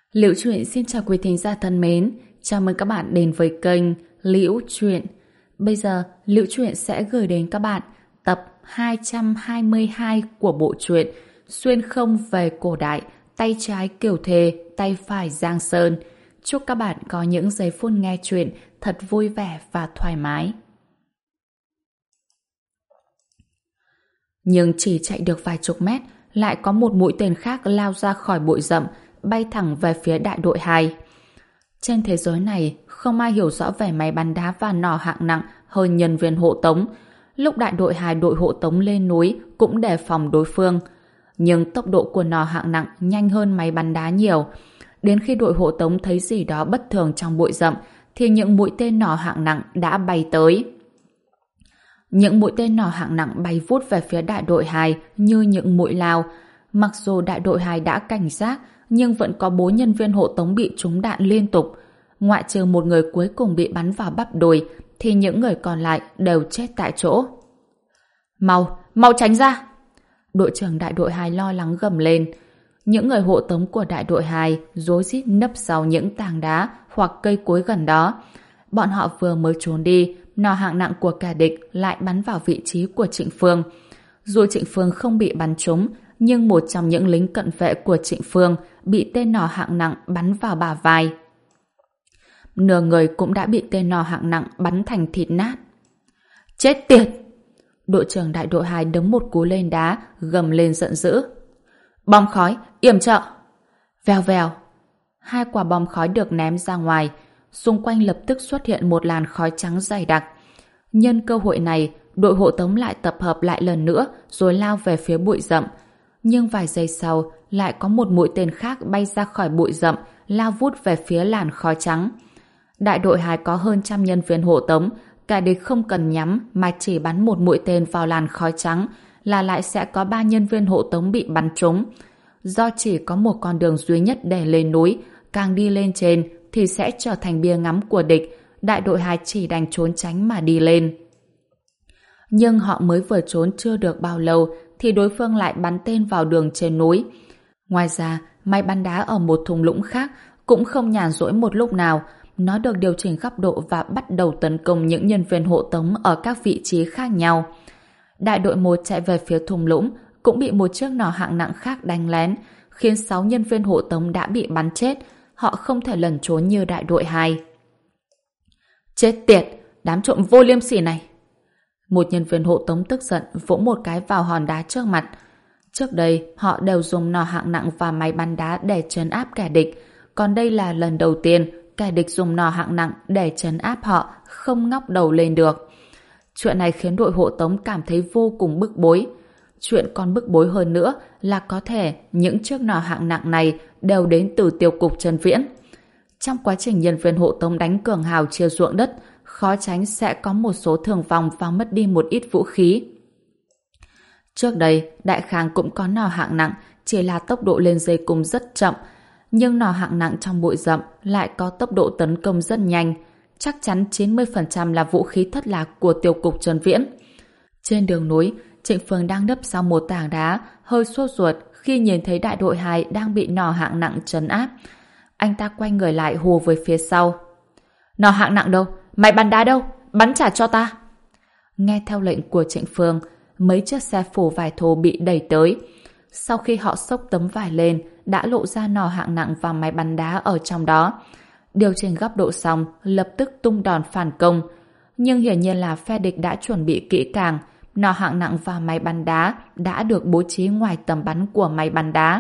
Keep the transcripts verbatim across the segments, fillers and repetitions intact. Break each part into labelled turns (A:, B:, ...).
A: Liễu Chuyện xin chào quý thính giả thân mến, chào mừng các bạn đến với kênh Liễu Chuyện. Bây giờ, Liễu Chuyện sẽ gửi đến các bạn tập hai trăm hai mươi hai của bộ truyện Xuyên không về cổ đại, tay trái Kiều Thề, tay phải Giang Sơn. Chúc các bạn có những giây phút nghe chuyện thật vui vẻ và thoải mái. Nhưng chỉ chạy được vài chục mét, lại có một mũi tên khác lao ra khỏi bụi rậm, bay thẳng về phía đại đội hai. Trên thế giới này, không ai hiểu rõ về máy bắn đá và nỏ hạng nặng hơn nhân viên hộ tống. Lúc đại đội hai đội hộ tống lên núi cũng đề phòng đối phương. Nhưng tốc độ của nỏ hạng nặng nhanh hơn máy bắn đá nhiều. Đến khi đội hộ tống thấy gì đó bất thường trong bụi rậm, thì những mũi tên nỏ hạng nặng đã bay tới. Những mũi tên nỏ hạng nặng bay vút về phía đại đội hai như những mũi lao. Mặc dù đại đội hai đã cảnh giác, nhưng vẫn có bốn nhân viên hộ tống bị trúng đạn liên tục. Ngoại trừ một người cuối cùng bị bắn vào bắp đùi, thì những người còn lại đều chết tại chỗ. Mau, mau tránh ra! Đội trưởng đại đội hai lo lắng gầm lên. Những người hộ tống của đại đội hai rối rít nấp sau những tảng đá hoặc cây cối gần đó. Bọn họ vừa mới trốn đi, nỏ hạng nặng của kẻ địch lại bắn vào vị trí của Trịnh Phương. Dù Trịnh Phương không bị bắn trúng, nhưng một trong những lính cận vệ của Trịnh Phương bị tên nỏ hạng nặng bắn vào bả vai. Nửa người cũng đã bị tên nỏ hạng nặng bắn thành thịt nát. Chết tiệt! Đội trưởng đại đội hai đấm một cú lên đá, gầm lên giận dữ. Bom khói, yểm trợ! Vèo vèo! Hai quả bom khói được ném ra ngoài, xung quanh lập tức xuất hiện một làn khói trắng dày đặc. Nhân cơ hội này, đội hộ tống lại tập hợp lại lần nữa rồi lao về phía bụi rậm. Nhưng vài giây sau, lại có một mũi tên khác bay ra khỏi bụi rậm, lao vút về phía làn khói trắng. Đại đội hai có hơn trăm nhân viên hộ tống, cả địch không cần nhắm mà chỉ bắn một mũi tên vào làn khói trắng là lại sẽ có ba nhân viên hộ tống bị bắn trúng. Do chỉ có một con đường duy nhất để lên núi, càng đi lên trên thì sẽ trở thành bia ngắm của địch. Đại đội hai chỉ đành trốn tránh mà đi lên. Nhưng họ mới vừa trốn chưa được bao lâu thì đối phương lại bắn tên vào đường trên núi. Ngoài ra, máy bắn đá ở một thung lũng khác cũng không nhàn rỗi một lúc nào. Nó được điều chỉnh góc độ và bắt đầu tấn công những nhân viên hộ tống ở các vị trí khác nhau. Đại đội một chạy về phía thung lũng cũng bị một chiếc nỏ hạng nặng khác đánh lén, khiến sáu nhân viên hộ tống đã bị bắn chết. Họ không thể lẩn trốn như đại đội hai. Chết tiệt! Đám trộm vô liêm sỉ này! Một nhân viên hộ tống tức giận vỗ một cái vào hòn đá trước mặt. Trước đây, họ đều dùng nỏ hạng nặng và máy bắn đá để trấn áp kẻ địch. Còn đây là lần đầu tiên kẻ địch dùng nỏ hạng nặng để trấn áp họ, không ngóc đầu lên được. Chuyện này khiến đội hộ tống cảm thấy vô cùng bức bối. Chuyện còn bức bối hơn nữa là có thể những chiếc nỏ hạng nặng này đều đến từ tiêu cục Trần Viễn. Trong quá trình nhân viên hộ tống đánh cường hào chia ruộng đất, khó tránh sẽ có một số thương vong và mất đi một ít vũ khí. Trước đây, Đại Khang cũng có nỏ hạng nặng, chỉ là tốc độ lên dây cung rất chậm, nhưng nỏ hạng nặng trong bụi rậm lại có tốc độ tấn công rất nhanh, chắc chắn chín mươi phần trăm là vũ khí thất lạc của tiêu cục Trần Viễn. Trên đường núi, Trịnh Phương đang nấp sau một tảng đá, hơi sốt ruột khi nhìn thấy đại đội hai đang bị nỏ hạng nặng trấn áp. Anh ta quay người lại hù với phía sau. Nỏ hạng nặng đâu? Máy bắn đá đâu? Bắn trả cho ta! Nghe theo lệnh của Trịnh Phương, mấy chiếc xe phủ vải thô bị đẩy tới. Sau khi họ xốc tấm vải lên, đã lộ ra nỏ hạng nặng và máy bắn đá ở trong đó. Điều chỉnh góc độ xong, lập tức tung đòn phản công. Nhưng hiển nhiên là phe địch đã chuẩn bị kỹ càng. Nỏ hạng nặng và máy bắn đá đã được bố trí ngoài tầm bắn của máy bắn đá.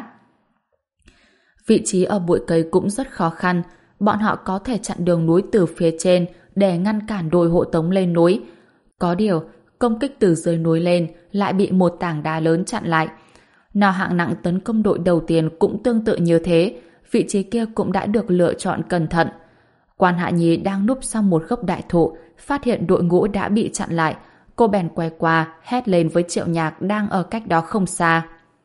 A: Vị trí ở bụi cây cũng rất khó khăn. Bọn họ có thể chặn đường núi từ phía trên để ngăn cản đội hộ tống lên núi. Có điều, công kích từ dưới núi lên lại bị một tảng đá lớn chặn lại. Nỏ hạng nặng tấn công đội đầu tiên cũng tương tự như thế. Vị trí kia cũng đã được lựa chọn cẩn thận. Quan Hạ Nhi đang núp sau một gốc đại thụ, phát hiện đội ngũ đã bị chặn lại. Cô bèn quay qua, hét lên với Triệu Nhạc đang ở cách đó không xa.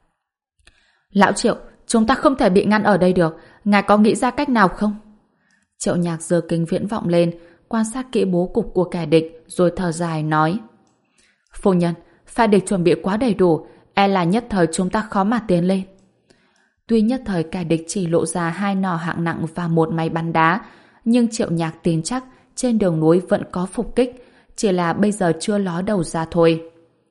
A: Lão Triệu, chúng ta không thể bị ngăn ở đây được. Ngài có nghĩ ra cách nào không? Triệu Nhạc giơ kính viễn vọng lên, quan sát kỹ bố cục của kẻ địch, rồi thở dài nói. Phu nhân, phe địch chuẩn bị quá đầy đủ, e là nhất thời chúng ta khó mà tiến lên. Tuy nhất thời kẻ địch chỉ lộ ra hai nỏ hạng nặng và một máy bắn đá, nhưng Triệu Nhạc tin chắc trên đường núi vẫn có phục kích, chỉ là bây giờ chưa ló đầu ra thôi.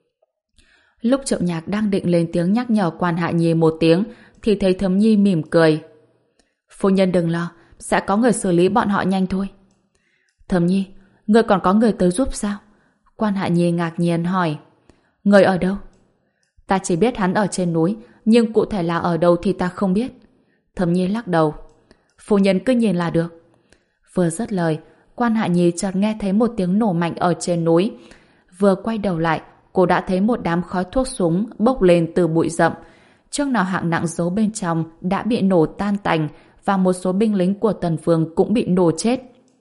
A: Lúc Triệu Nhạc đang định lên tiếng nhắc nhở Quan Hạ Nhi một tiếng, thì thấy Thẩm Nhi mỉm cười. Phu nhân đừng lo, sẽ có người xử lý bọn họ nhanh thôi. Thẩm Nhi, người còn có người tới giúp sao? Quan Hạ Nhi ngạc nhiên hỏi. Người ở đâu? Ta chỉ biết hắn ở trên núi, nhưng cụ thể là ở đâu thì ta không biết. Thẩm Nhi lắc đầu. Phu nhân cứ nhìn là được. Vừa dứt lời, Quan Hạ Nhi chợt nghe thấy một tiếng nổ mạnh ở trên núi. Vừa quay đầu lại, cô đã thấy một đám khói thuốc súng bốc lên từ bụi rậm. Chiếc nào hạng nặng giấu bên trong đã bị nổ tan tành, và một số binh lính của Tần Vương cũng bị nổ chết.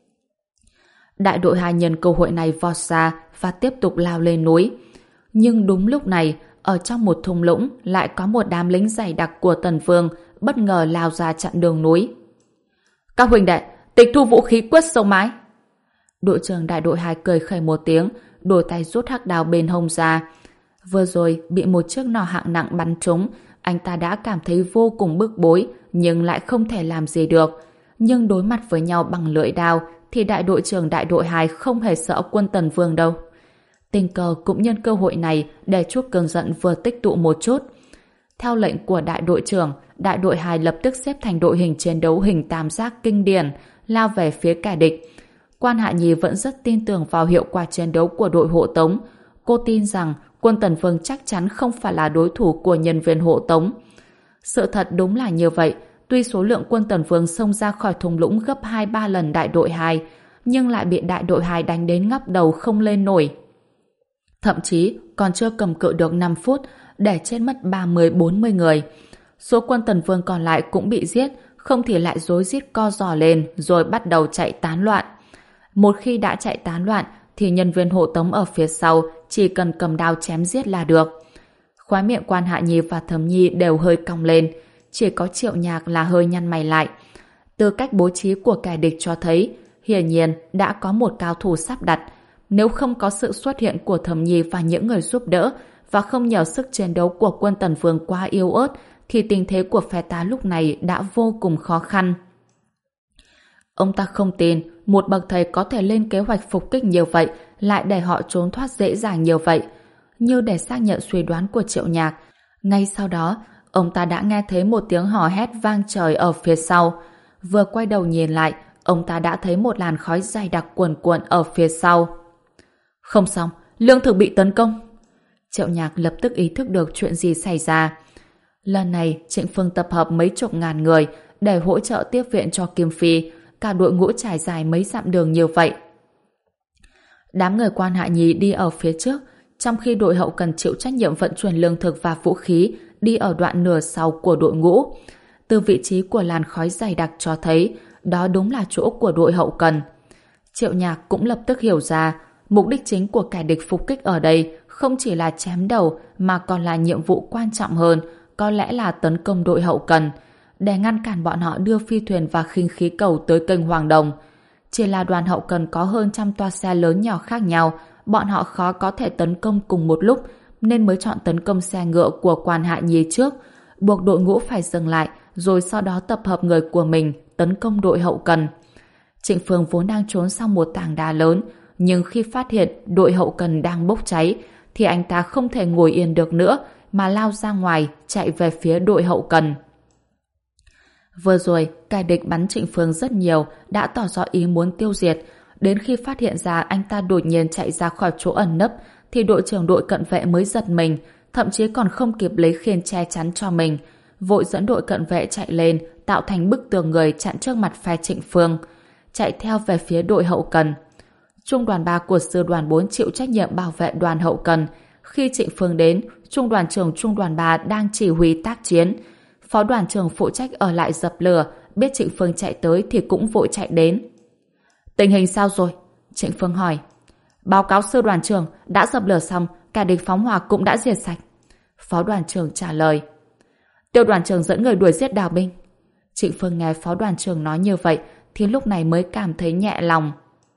A: Đại đội hai nhân cơ hội này vọt ra và tiếp tục lao lên núi. Nhưng đúng lúc này, ở trong một thung lũng lại có một đám lính dày đặc của Tần Vương bất ngờ lao ra chặn đường núi. Các huynh đệ, tịch thu vũ khí quất sông mái. Đội trưởng đại đội hai cười khẩy một tiếng, đôi tay rút hắc đao bên hông ra. Vừa rồi bị một chiếc nỏ hạng nặng bắn trúng, anh ta đã cảm thấy vô cùng bức bối, nhưng lại không thể làm gì được. Nhưng đối mặt với nhau bằng lưỡi đao, thì đại đội trưởng đại đội hai không hề sợ quân Tần Vương đâu. Tình cờ cũng nhân cơ hội này để chút cơn giận vừa tích tụ một chút. Theo lệnh của đại đội trưởng, đại đội hai lập tức xếp thành đội hình chiến đấu hình tam giác kinh điển, lao về phía kẻ địch. Quan Hạ Nhi vẫn rất tin tưởng vào hiệu quả chiến đấu của đội hộ tống. Cô tin rằng quân Tần Vương chắc chắn không phải là đối thủ của nhân viên hộ tống. Sự thật đúng là như vậy. Tuy số lượng quân Tần Vương xông ra khỏi thung lũng gấp hai ba lần đại đội hai, nhưng lại bị đại đội hai đánh đến ngóc đầu không lên nổi. Thậm chí còn chưa cầm cự được năm phút để chết mất ba mươi bốn mươi người. Số quân Tần Vương còn lại cũng bị giết, không thì lại rối rít co giò lên rồi bắt đầu chạy tán loạn. Một khi đã chạy tán loạn thì nhân viên hộ tống ở phía sau chỉ cần cầm đao chém giết là được. Khóe miệng Quan Hạ Nhi và Thẩm Nhi đều hơi cong lên, chỉ có Triệu Nhạc là hơi nhăn mày lại. Từ cách bố trí của kẻ địch cho thấy, hiển nhiên đã có một cao thủ sắp đặt. Nếu không có sự xuất hiện của Thẩm Nhi và những người giúp đỡ, và không nhờ sức chiến đấu của quân Tần Vương quá yếu ớt, thì tình thế của phe ta lúc này đã vô cùng khó khăn. Ông ta không tin một bậc thầy có thể lên kế hoạch phục kích nhiều vậy, lại để họ trốn thoát dễ dàng nhiều vậy. Như để xác nhận suy đoán của Triệu Nhạc, ngay sau đó, ông ta đã nghe thấy một tiếng hò hét vang trời ở phía sau. Vừa quay đầu nhìn lại, ông ta đã thấy một làn khói dày đặc cuồn cuộn ở phía sau. Không xong, lương thực bị tấn công. Triệu Nhạc lập tức ý thức được chuyện gì xảy ra. Lần này, Trịnh Phương tập hợp mấy chục ngàn người để hỗ trợ tiếp viện cho Kim Phi, cả đội ngũ trải dài mấy dặm đường như vậy. Đám người Quan Hạ Nhi đi ở phía trước, trong khi đội hậu cần chịu trách nhiệm vận chuyển lương thực và vũ khí đi ở đoạn nửa sau của đội ngũ. Từ vị trí của làn khói dày đặc cho thấy đó đúng là chỗ của đội hậu cần. Triệu Nhạc cũng lập tức hiểu ra mục đích chính của kẻ địch phục kích ở đây không chỉ là chém đầu mà còn là nhiệm vụ quan trọng hơn, có lẽ là tấn công đội hậu cần, để ngăn cản bọn họ đưa phi thuyền và khinh khí cầu tới kênh Hoàng Đồng. Chỉ là đoàn hậu cần có hơn trăm toa xe lớn nhỏ khác nhau, bọn họ khó có thể tấn công cùng một lúc, nên mới chọn tấn công xe ngựa của Quan Hạ Nhi trước, buộc đội ngũ phải dừng lại, rồi sau đó tập hợp người của mình tấn công đội hậu cần. Trịnh Phương vốn đang trốn sau một tảng đá lớn, nhưng khi phát hiện đội hậu cần đang bốc cháy, thì anh ta không thể ngồi yên được nữa, mà lao ra ngoài, chạy về phía đội hậu cần. Vừa rồi, kẻ địch bắn Trịnh Phương rất nhiều, đã tỏ rõ ý muốn tiêu diệt. Đến khi phát hiện ra anh ta đột nhiên chạy ra khỏi chỗ ẩn nấp, thì đội trưởng đội cận vệ mới giật mình, thậm chí còn không kịp lấy khiên che chắn cho mình, vội dẫn đội cận vệ chạy lên, tạo thành bức tường người chặn trước mặt phe Trịnh Phương, chạy theo về phía đội hậu cần. Trung đoàn ba của sư đoàn bốn chịu trách nhiệm bảo vệ đoàn hậu cần. Khi Trịnh Phương đến, trung đoàn trưởng trung đoàn ba đang chỉ huy tác chiến. Phó đoàn trưởng phụ trách ở lại dập lửa, biết Trịnh Phương chạy tới thì cũng vội chạy đến. Tình hình sao rồi? Trịnh Phương hỏi. Báo cáo sư đoàn trưởng, đã dập lửa xong, cả địch phóng hỏa cũng đã diệt sạch. Phó đoàn trưởng trả lời. Tiêu đoàn trưởng dẫn người đuổi giết Đào binh. Trịnh Phương nghe phó đoàn trưởng nói như vậy thì lúc này mới cảm thấy nhẹ lòng.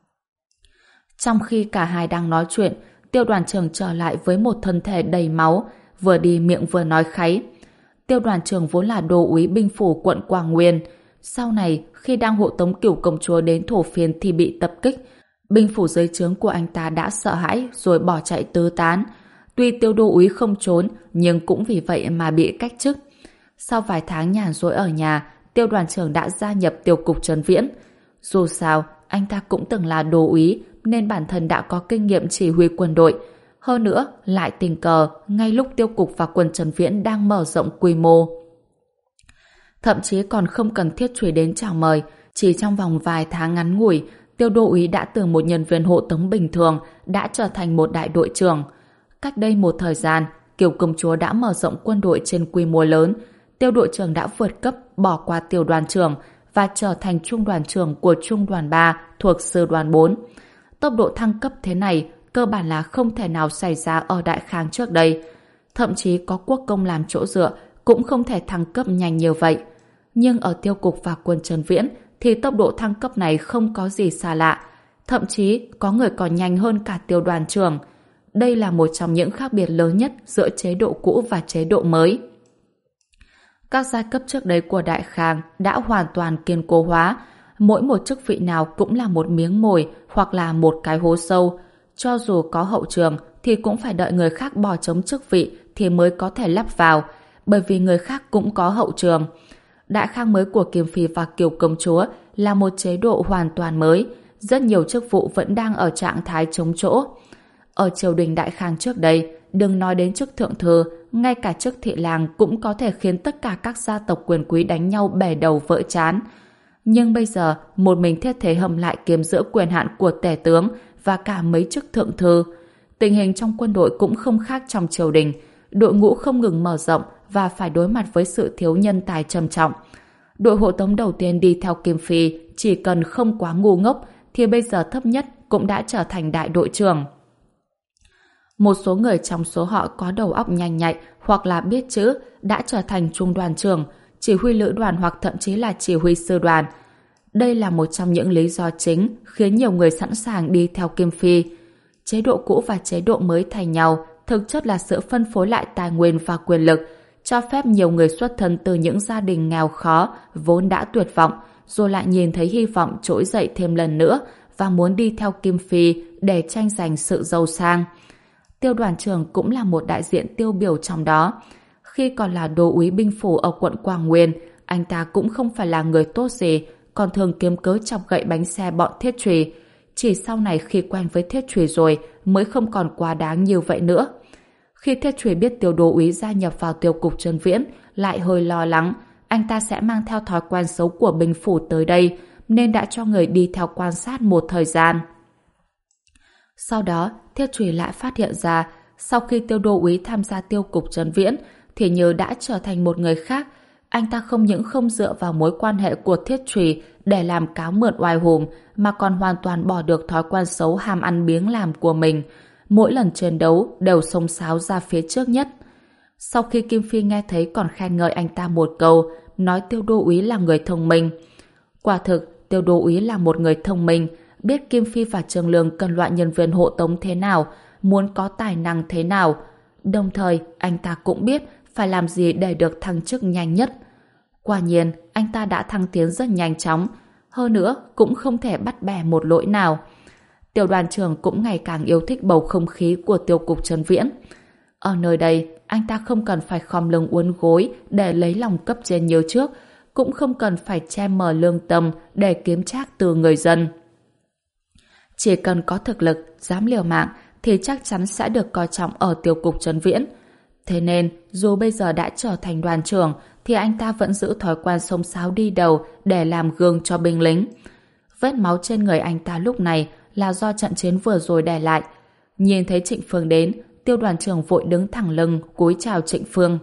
A: Trong khi cả hai đang nói chuyện, Tiêu đoàn trưởng trở lại với một thân thể đầy máu, vừa đi miệng vừa nói kháy. Tiêu đoàn trưởng vốn là đô úy binh phủ quận Quảng Nguyên. Sau này, khi đang hộ tống Cửu công chúa đến thổ phiên thì bị tập kích. Binh phủ dưới trướng của anh ta đã sợ hãi rồi bỏ chạy tứ tán. Tuy Tiêu đô úy không trốn, nhưng cũng vì vậy mà bị cách chức. Sau vài tháng nhàn rỗi ở nhà, Tiêu đoàn trưởng đã gia nhập Tiêu cục Trấn Viễn. Dù sao, anh ta cũng từng là đô úy, nên bản thân đã có kinh nghiệm chỉ huy quân đội. Hơn nữa, lại tình cờ, ngay lúc Tiêu cục và quân Trấn Viễn đang mở rộng quy mô. Thậm chí còn không cần Thiết Trùy đến chào mời, chỉ trong vòng vài tháng ngắn ngủi, Tiêu đô úy đã từ một nhân viên hộ tống bình thường đã trở thành một đại đội trưởng. Cách đây một thời gian, Kiều công chúa đã mở rộng quân đội trên quy mô lớn. Tiêu đội trưởng đã vượt cấp bỏ qua tiểu đoàn trưởng và trở thành trung đoàn trưởng của trung đoàn ba thuộc sư đoàn bốn. Tốc độ thăng cấp thế này cơ bản là không thể nào xảy ra ở Đại Khang trước đây. Thậm chí có quốc công làm chỗ dựa cũng không thể thăng cấp nhanh như vậy. Nhưng ở Tiêu cục và quân Trấn Viễn thì tốc độ thăng cấp này không có gì xa lạ. Thậm chí có người còn nhanh hơn cả tiêu đoàn trưởng. Đây là một trong những khác biệt lớn nhất giữa chế độ cũ và chế độ mới. Các giai cấp trước đây của Đại Khang đã hoàn toàn kiên cố hóa. Mỗi một chức vị nào cũng là một miếng mồi hoặc là một cái hố sâu. Cho dù có hậu trường thì cũng phải đợi người khác bỏ trống chức vị thì mới có thể lắp vào, bởi vì người khác cũng có hậu trường. Đại Khang mới của Kiềm Phi và Kiều công chúa là một chế độ hoàn toàn mới. Rất nhiều chức vụ vẫn đang ở trạng thái trống chỗ. Ở triều đình Đại Khang trước đây, đừng nói đến chức thượng thư, ngay cả chức thị lang cũng có thể khiến tất cả các gia tộc quyền quý đánh nhau bẻ đầu vỡ trán. Nhưng bây giờ, một mình Thiết Thế Hâm lại kiềm giữ quyền hạn của tể tướng và cả mấy chức thượng thư. Tình hình trong quân đội cũng không khác trong triều đình. Đội ngũ không ngừng mở rộng và phải đối mặt với sự thiếu nhân tài trầm trọng. Đội hộ tống đầu tiên đi theo Kim Phi chỉ cần không quá ngu ngốc thì bây giờ thấp nhất cũng đã trở thành đại đội trưởng. Một số người trong số họ có đầu óc nhanh nhạy hoặc là biết chữ đã trở thành trung đoàn trưởng, chỉ huy lữ đoàn hoặc thậm chí là chỉ huy sư đoàn. Đây là một trong những lý do chính khiến nhiều người sẵn sàng đi theo Kim Phi. Chế độ cũ và chế độ mới thay nhau thực chất là sự phân phối lại tài nguyên và quyền lực, cho phép nhiều người xuất thân từ những gia đình nghèo khó vốn đã tuyệt vọng, rồi lại nhìn thấy hy vọng trỗi dậy thêm lần nữa và muốn đi theo Kim Phi để tranh giành sự giàu sang. Tiêu đoàn trưởng cũng là một đại diện tiêu biểu trong đó. Khi còn là đô úy binh phủ ở quận Quảng Nguyên, anh ta cũng không phải là người tốt gì, còn thường kiếm cớ chọc gậy bánh xe bọn Thiết Trùy. Chỉ sau này khi quen với Thiết Trùy rồi mới không còn quá đáng như vậy nữa. Khi Thiết Trùy biết Tiêu đô úy gia nhập vào Tiêu cục Trấn Viễn, lại hơi lo lắng anh ta sẽ mang theo thói quen xấu của binh phủ tới đây, nên đã cho người đi theo quan sát một thời gian. Sau đó, Thiết Trùy lại phát hiện ra sau khi Tiêu đô úy tham gia Tiêu cục Trấn Viễn thì như đã trở thành một người khác. Anh ta không những không dựa vào mối quan hệ của Thiết Trùy để làm cáo mượn oai hùng, mà còn hoàn toàn bỏ được thói quen xấu ham ăn biếng làm của mình. Mỗi lần chiến đấu đều xông xáo ra phía trước nhất. Sau khi Kim Phi nghe thấy còn khen ngợi anh ta một câu, nói Tiêu đô úy là người thông minh. Quả thực, Tiêu đô úy là một người thông minh, biết Kim Phi và Trường Lương cần loại nhân viên hộ tống thế nào, muốn có tài năng thế nào. Đồng thời, anh ta cũng biết phải làm gì để được thăng chức nhanh nhất. Quả nhiên, anh ta đã thăng tiến rất nhanh chóng. Hơn nữa, cũng không thể bắt bẻ một lỗi nào. Tiểu đoàn trưởng cũng ngày càng yêu thích bầu không khí của Tiêu cục Trấn Viễn. Ở nơi đây, anh ta không cần phải khom lưng uốn gối để lấy lòng cấp trên như trước, cũng không cần phải che mờ lương tâm để kiếm trác từ người dân. Chỉ cần có thực lực, dám liều mạng thì chắc chắn sẽ được coi trọng ở Tiêu cục Trấn Viễn. Thế nên, dù bây giờ đã trở thành đoàn trưởng thì anh ta vẫn giữ thói quen xông xáo đi đầu để làm gương cho binh lính. Vết máu trên người anh ta lúc này là do trận chiến vừa rồi để lại. Nhìn thấy Trịnh Phương đến, Tiêu đoàn trưởng vội đứng thẳng lưng cúi chào Trịnh Phương.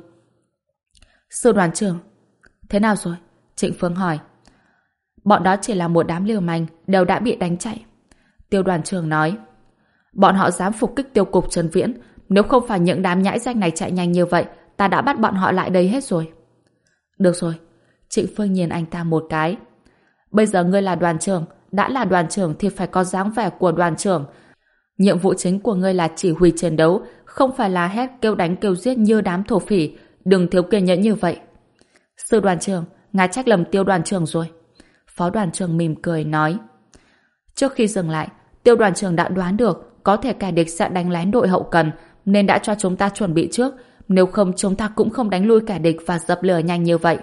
A: Sư đoàn trưởng, thế nào rồi? Trịnh Phương hỏi. Bọn đó chỉ là một đám liều manh, đều đã bị đánh chạy. Tiêu đoàn trưởng nói. Bọn họ dám phục kích Tiêu cục Trấn Viễn, nếu không phải những đám nhãi danh này chạy nhanh như vậy, ta đã bắt bọn họ lại đây hết rồi. Được rồi. Trịnh Phương nhìn anh ta một cái. Bây giờ ngươi là đoàn trưởng, đã là đoàn trưởng thì phải có dáng vẻ của đoàn trưởng. Nhiệm vụ chính của ngươi là chỉ huy chiến đấu, không phải là hét kêu đánh kêu giết như đám thổ phỉ. đừng thiếu kiên nhẫn như vậy. Sư đoàn trưởng, ngài trách lầm Tiêu đoàn trưởng rồi. Phó đoàn trưởng mỉm cười nói. Trước khi dừng lại, Tiêu đoàn trưởng đã đoán được có thể kẻ địch sẽ đánh lén đội hậu cần, nên đã cho chúng ta chuẩn bị trước, nếu không chúng ta cũng không đánh lui kẻ địch và dập lửa nhanh như vậy.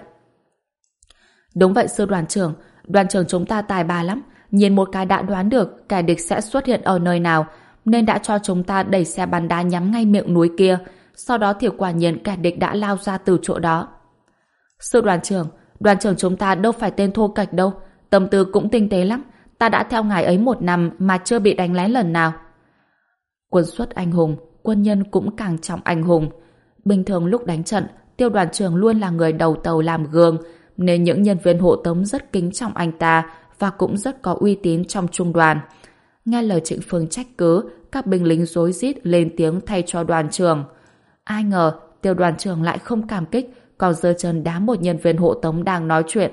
A: Đúng vậy sư đoàn trưởng, đoàn trưởng chúng ta tài ba lắm, nhìn một cái đã đoán được kẻ địch sẽ xuất hiện ở nơi nào, nên đã cho chúng ta đẩy xe bắn đá nhắm ngay miệng núi kia, sau đó thì quả nhiên kẻ địch đã lao ra từ chỗ đó. Sư đoàn trưởng, đoàn trưởng chúng ta đâu phải tên thô kệch đâu, tâm tư cũng tinh tế lắm, ta đã theo ngài ấy một năm mà chưa bị đánh lén lần nào. Quân xuất anh hùng, quân nhân cũng càng trọng anh hùng. Bình thường lúc đánh trận, Tiêu đoàn trưởng luôn là người đầu tàu làm gương, nên những nhân viên hộ tống rất kính trọng anh ta và cũng rất có uy tín trong trung đoàn. Nghe lời Trịnh Phương trách cứ, các binh lính rối rít lên tiếng thay cho đoàn trưởng. Ai ngờ Tiêu đoàn trưởng lại không cảm kích, còn giơ chân đá một nhân viên hộ tống đang nói chuyện.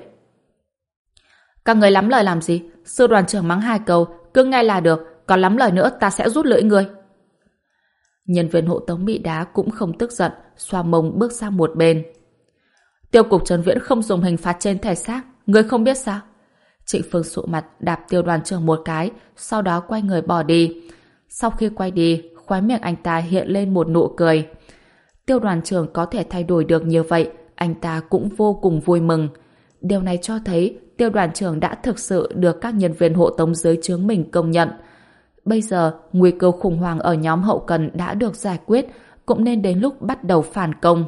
A: Các người lắm lời làm gì? Sư đoàn trưởng mắng hai câu, cứ nghe là được, còn lắm lời nữa ta sẽ rút lưỡi người. Nhân viên hộ tống bị đá cũng không tức giận, xoa mông bước sang một bên. Tiêu cục Trấn Viễn không dùng hình phạt trên thể xác, người không biết sao? Trịnh Phương sụ mặt đạp Tiêu đoàn trưởng một cái, sau đó quay người bỏ đi. Sau khi quay đi, khóe miệng anh ta hiện lên một nụ cười. Tiêu đoàn trưởng có thể thay đổi được như vậy, anh ta cũng vô cùng vui mừng. Điều này cho thấy Tiêu đoàn trưởng đã thực sự được các nhân viên hộ tống dưới trướng mình công nhận. Bây giờ, nguy cơ khủng hoảng ở nhóm hậu cần đã được giải quyết, cũng nên đến lúc bắt đầu phản công.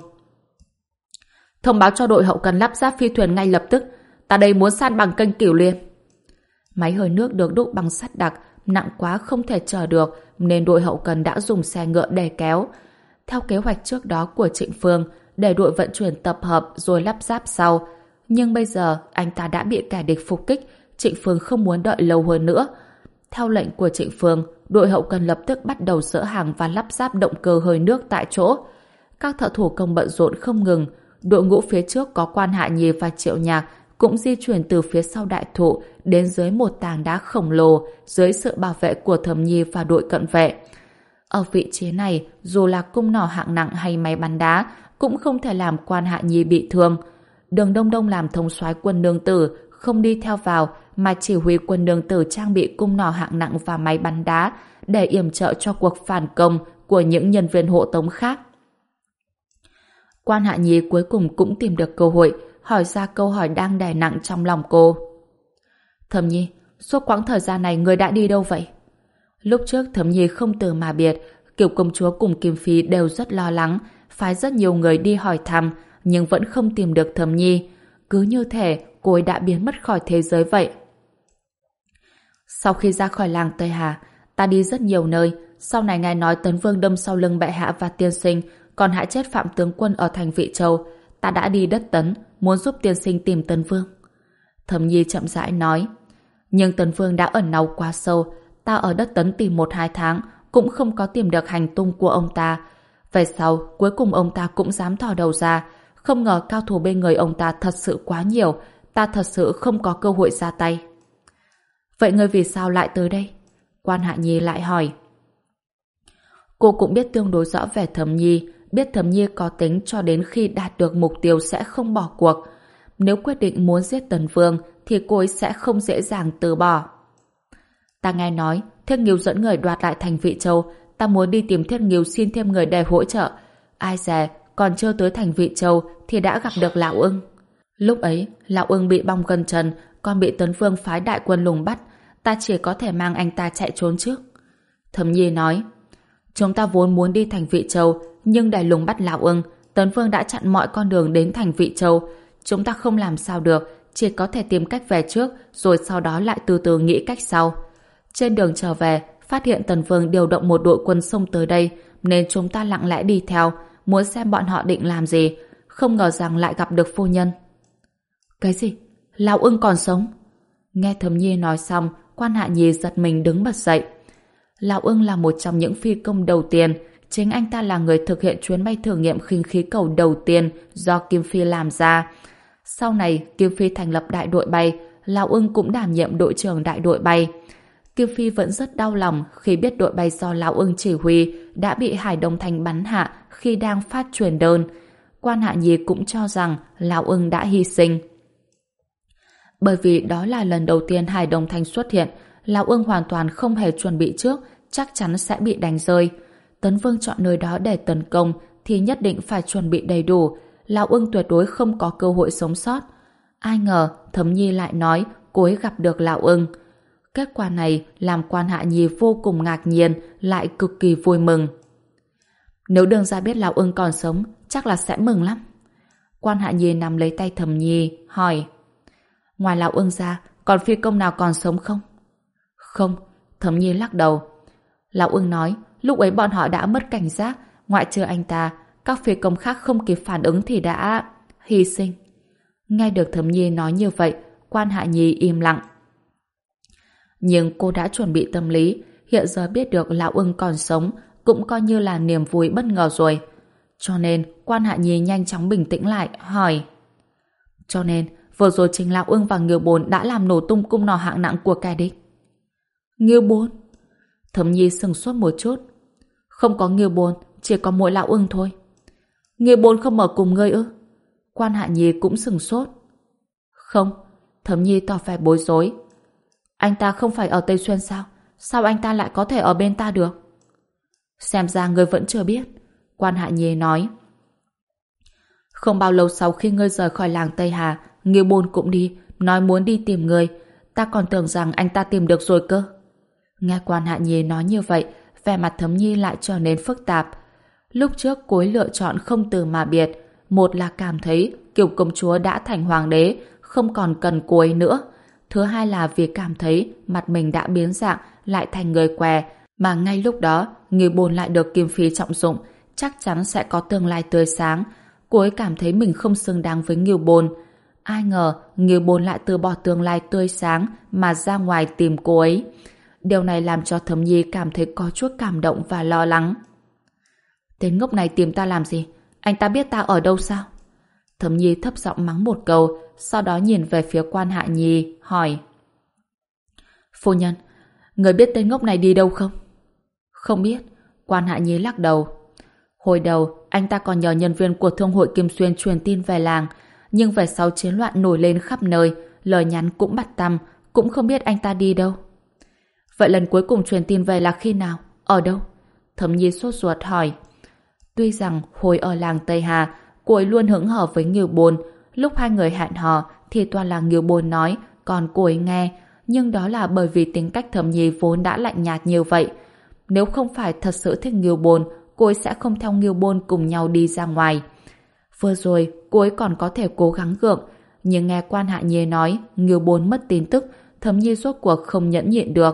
A: Thông báo cho đội hậu cần lắp ráp phi thuyền ngay lập tức, ta đây muốn san bằng kênh Cửu Liên. Máy hơi nước được đúc bằng sắt đặc, nặng quá không thể chở được, nên đội hậu cần đã dùng xe ngựa để kéo. Theo kế hoạch trước đó của Trịnh Phương, để đội vận chuyển tập hợp rồi lắp ráp sau. Nhưng bây giờ, anh ta đã bị kẻ địch phục kích, Trịnh Phương không muốn đợi lâu hơn nữa. Theo lệnh của Trịnh Phương, đội hậu cần lập tức bắt đầu dỡ hàng và lắp ráp động cơ hơi nước tại chỗ. Các thợ thủ công bận rộn không ngừng, đội ngũ phía trước có Quan Hạ Nhi và Triệu Nhạc cũng di chuyển từ phía sau đại thụ đến dưới một tảng đá khổng lồ dưới sự bảo vệ của Thẩm Nhi và đội cận vệ. Ở vị trí này, dù là cung nỏ hạng nặng hay máy bắn đá cũng không thể làm Quan Hạ Nhi bị thương. Đường Đông Đông làm thống soái quân nương tử, không đi theo vào mà chỉ huy quân nương tử trang bị cung nỏ hạng nặng và máy bắn đá để yểm trợ cho cuộc phản công của những nhân viên hộ tống khác. Quan Hạ Nhi cuối cùng cũng tìm được cơ hội hỏi ra câu hỏi đang đè nặng trong lòng cô. Thẩm Nhi, suốt quãng thời gian này người đã đi đâu vậy? Lúc trước Thẩm Nhi không từ mà biệt, Kiều công chúa cùng Kim Phi đều rất lo lắng, phái rất nhiều người đi hỏi thăm, nhưng vẫn không tìm được Thẩm Nhi. Cứ như thể cô ấy đã biến mất khỏi thế giới vậy. Sau khi ra khỏi làng Tây Hà, ta đi rất nhiều nơi. Sau này ngài nói Tấn Vương đâm sau lưng bệ hạ và tiên sinh, còn hại chết Phạm tướng quân ở thành Vị Châu. Ta đã đi đất Tấn, muốn giúp tiên sinh tìm Tấn Vương. Thẩm Nhi chậm rãi nói. Nhưng Tấn Vương đã ẩn náu quá sâu. Ta ở đất Tấn tìm một hai tháng, cũng không có tìm được hành tung của ông ta. Về sau, cuối cùng ông ta cũng dám thò đầu ra. Không ngờ cao thủ bên người ông ta thật sự quá nhiều, ta thật sự không có cơ hội ra tay. Vậy ngươi vì sao lại tới đây? Quan Hạ Nhi lại hỏi. Cô cũng biết tương đối rõ về Thẩm Nhi, biết Thẩm Nhi có tính cho đến khi đạt được mục tiêu sẽ không bỏ cuộc. Nếu quyết định muốn giết Tần Vương thì cô ấy sẽ không dễ dàng từ bỏ. Ta nghe nói Thiết Nghiêu dẫn người đoạt lại thành Vị Châu, ta muốn đi tìm Thiết Nghiêu xin thêm người để hỗ trợ. Ai dè, còn chưa tới thành Vị Châu thì đã gặp được Lão Ưng. Lúc ấy, Lão Ưng bị bong gân chân, còn bị Tấn Vương phái đại quân lùng bắt, ta chỉ có thể mang anh ta chạy trốn trước. Thẩm Nhi nói, chúng ta vốn muốn đi thành Vị Châu, nhưng để lùng bắt Lão Ưng, Tấn Vương đã chặn mọi con đường đến thành Vị Châu. Chúng ta không làm sao được, chỉ có thể tìm cách về trước, rồi sau đó lại từ từ nghĩ cách sau. Trên đường trở về, phát hiện Tần Vương điều động một đội quân xông tới đây, nên chúng ta lặng lẽ đi theo, muốn xem bọn họ định làm gì. Không ngờ rằng lại gặp được phu nhân. Cái gì? Lão Ưng còn sống? Nghe Thẩm Nhi nói xong, Quan Hạ Nhi giật mình đứng bật dậy. Lão Ưng là một trong những phi công đầu tiên, chính anh ta là người thực hiện chuyến bay thử nghiệm khinh khí cầu đầu tiên do Kim Phi làm ra. Sau này, Kim Phi thành lập đại đội bay, Lão Ưng cũng đảm nhiệm đội trưởng đại đội bay. Kim Phi vẫn rất đau lòng khi biết đội bay do Lão Ưng chỉ huy đã bị Hải Đông Thành bắn hạ khi đang phát truyền đơn. Quan Hạ Nhi cũng cho rằng Lão Ưng đã hy sinh. Bởi vì đó là lần đầu tiên Hải Đông Thanh xuất hiện, Lão Ưng hoàn toàn không hề chuẩn bị trước, chắc chắn sẽ bị đánh rơi. Tấn Vương chọn nơi đó để tấn công thì nhất định phải chuẩn bị đầy đủ, Lão Ưng tuyệt đối không có cơ hội sống sót. Ai ngờ Thẩm Nhi lại nói cô ấy gặp được Lão Ưng. Kết quả này làm Quan Hạ Nhi vô cùng ngạc nhiên, lại cực kỳ vui mừng. Nếu Đường gia biết Lão Ưng còn sống, chắc là sẽ mừng lắm. Quan Hạ Nhi nắm lấy tay Thẩm Nhi, hỏi: ngoài Lão Ưng ra, còn phi công nào còn sống không? Không, Thẩm Nhi lắc đầu. Lão Ưng nói, lúc ấy bọn họ đã mất cảnh giác, ngoại trừ anh ta, các phi công khác không kịp phản ứng thì đã hy sinh. Nghe được Thẩm Nhi nói như vậy, Quan Hạ Nhi im lặng. Nhưng cô đã chuẩn bị tâm lý, hiện giờ biết được Lão Ưng còn sống cũng coi như là niềm vui bất ngờ rồi. Cho nên Quan Hạ Nhi nhanh chóng bình tĩnh lại, hỏi: cho nên vừa rồi chính Lão Ưng và Ngưu Bồn đã làm nổ tung cung nỏ hạng nặng của kẻ địch. Ngưu Bồn? Thẩm Nhi sừng sốt một chút. Không có Ngưu Bồn, chỉ có mỗi Lão Ưng thôi. Ngưu Bồn không ở cùng ngươi ư? Quan Hạ Nhi cũng sừng sốt. Không, Thẩm Nhi tỏ vẻ bối rối. Anh ta không phải ở Tây Xuyên sao? Sao anh ta lại có thể ở bên ta được? Xem ra ngươi vẫn chưa biết. Quan Hạ Nhi nói. Không bao lâu sau khi ngươi rời khỏi làng Tây Hà, Ngưu Bồn cũng đi, nói muốn đi tìm ngươi. Ta còn tưởng rằng anh ta tìm được rồi cơ. Nghe Quan Hạ Nhi nói như vậy, vẻ mặt Thẩm Nhi lại trở nên phức tạp. Lúc trước cô ấy lựa chọn không từ mà biệt, một là cảm thấy Kiều công chúa đã thành hoàng đế, không còn cần cô ấy nữa. Thứ hai là vì cảm thấy mặt mình đã biến dạng, lại thành người què, mà ngay lúc đó Ngưu Bồn lại được Kim Phi trọng dụng, chắc chắn sẽ có tương lai tươi sáng. Cô ấy cảm thấy mình không xứng đáng với Ngưu Bồn. Ai ngờ Ngưu Bồn lại từ bỏ tương lai tươi sáng mà ra ngoài tìm cô ấy. Điều này làm cho Thẩm Nhi cảm thấy có chút cảm động và lo lắng. Tên ngốc này tìm ta làm gì? Anh ta biết ta ở đâu sao? Thẩm Nhi thấp giọng mắng một câu, sau đó nhìn về phía Quan Hạ Nhi, hỏi: phu nhân, người biết tên ngốc này đi đâu không? Không biết. Quan Hạ Nhi lắc đầu. Hồi đầu, anh ta còn nhờ nhân viên của Thương hội Kim Xuyên truyền tin về làng, nhưng về sau chiến loạn nổi lên khắp nơi, lời nhắn cũng bặt tăm, cũng không biết anh ta đi đâu. Vậy lần cuối cùng truyền tin về là khi nào? Ở đâu? Thẩm Nhi sốt ruột hỏi. Tuy rằng hồi ở làng Tây Hà, cô ấy luôn hững hờ với Ngưu Bồn, lúc hai người hẹn hò thì toàn là Ngưu Bồn nói, còn cô ấy nghe, nhưng đó là bởi vì tính cách Thẩm Nhi vốn đã lạnh nhạt như vậy. Nếu không phải thật sự thích Ngưu Bồn, cô ấy sẽ không theo Ngưu Bồn cùng nhau đi ra ngoài. Vừa rồi, cô ấy còn có thể cố gắng gượng, nhưng nghe Quan Hạ Nhi nói Ngưu Bồn mất tin tức, Thẩm Nhi rốt cuộc không nhẫn nhịn được.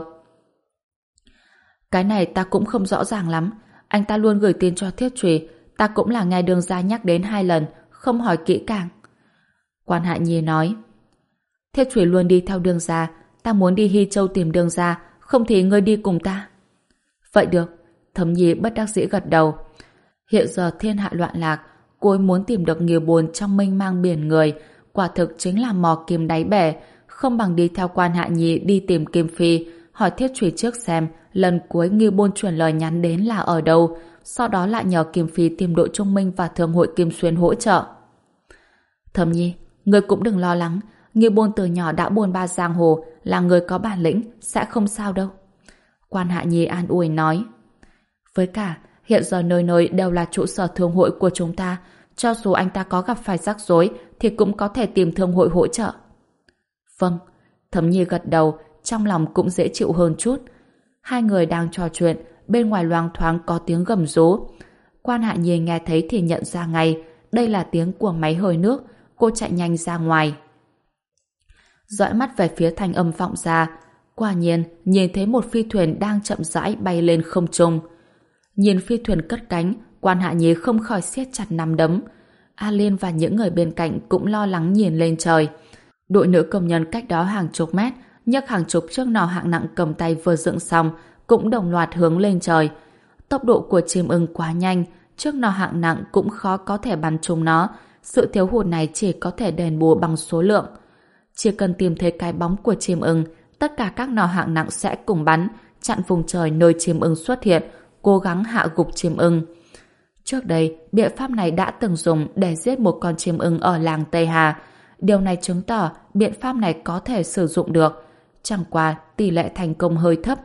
A: Cái này ta cũng không rõ ràng lắm. Anh ta luôn gửi tin cho Thiết Trùy, ta cũng là nghe Đường gia nhắc đến hai lần, không hỏi kỹ càng. Quan Hạ Nhi nói: Thiết Trùy luôn đi theo Đường gia, ta muốn đi Hy Châu tìm Đường gia, không thì ngươi đi cùng ta. Vậy được. Thẩm Nhi bất đắc dĩ gật đầu. Hiện giờ thiên hạ loạn lạc, cô ấy muốn tìm được Ngưu Bồn trong mênh mang biển người, quả thực chính là mò kim đáy bể, không bằng đi theo Quan Hạ Nhi đi tìm Kim Phi, hỏi Thiết Trùy trước xem lần cuối Ngưu Bồn chuyển lời nhắn đến là ở đâu, sau đó lại nhờ Kim Phi tìm đội Trung Minh và Thương hội Kim Xuyên hỗ trợ. Thẩm Nhi, ngươi cũng đừng lo lắng, Ngưu Bồn từ nhỏ đã buôn ba giang hồ, là người có bản lĩnh, sẽ không sao đâu. Quan Hạ Nhi an ủi nói. Với cả, hiện giờ nơi nơi đều là trụ sở thương hội của chúng ta, cho dù anh ta có gặp phải rắc rối thì cũng có thể tìm thương hội hỗ trợ. Vâng, Thẩm Nhi gật đầu, trong lòng cũng dễ chịu hơn chút. Hai người đang trò chuyện, bên ngoài loang thoáng có tiếng gầm rú. Quan Hạ Nhi nghe thấy thì nhận ra ngay, đây là tiếng của máy hơi nước, cô chạy nhanh ra ngoài. Dõi mắt về phía thanh âm vọng ra, quả nhiên nhìn thấy một phi thuyền đang chậm rãi bay lên không trung. Nhìn phi thuyền cất cánh, Quan Hạ Nhi không khỏi siết chặt nắm đấm. A Liên và những người bên cạnh cũng lo lắng nhìn lên trời. Đội nữ công nhân cách đó hàng chục mét, nhấc hàng chục chiếc nỏ hạng nặng cầm tay vừa dựng xong, cũng đồng loạt hướng lên trời. Tốc độ của chim ưng quá nhanh, chiếc nỏ hạng nặng cũng khó có thể bắn trúng nó. Sự thiếu hụt này chỉ có thể đền bù bằng số lượng. Chỉ cần tìm thấy cái bóng của chim ưng, tất cả các nỏ hạng nặng sẽ cùng bắn, chặn vùng trời nơi chim ưng xuất hiện, cố gắng hạ gục chim ưng. Trước đây, biện pháp này đã từng dùng để giết một con chim ưng ở làng Tây Hà. Điều này chứng tỏ biện pháp này có thể sử dụng được. Chẳng qua tỷ lệ thành công hơi thấp.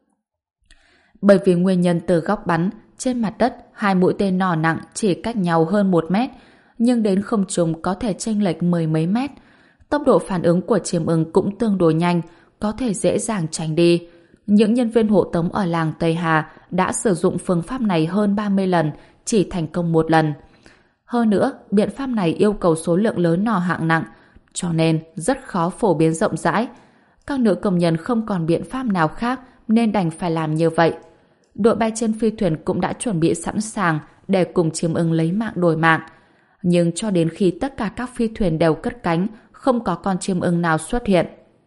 A: Bởi vì nguyên nhân từ góc bắn, trên mặt đất hai mũi tên nỏ nặng chỉ cách nhau hơn một mét, nhưng đến không trung có thể chênh lệch mười mấy mét. Tốc độ phản ứng của chim ưng cũng tương đối nhanh, có thể dễ dàng tránh đi. Những nhân viên hộ tống ở làng Tây Hà đã sử dụng phương pháp này hơn ba mươi lần, chỉ thành công một lần. Hơn nữa, biện pháp này yêu cầu số lượng lớn nỏ hạng nặng, cho nên rất khó phổ biến rộng rãi. Các nữ công nhân không còn biện pháp nào khác nên đành phải làm như vậy. Đội bay trên phi thuyền cũng đã chuẩn bị sẵn sàng để cùng chim ưng lấy mạng đổi mạng. Nhưng cho đến khi tất cả các phi thuyền đều cất cánh, không có con chim ưng nào xuất hiện.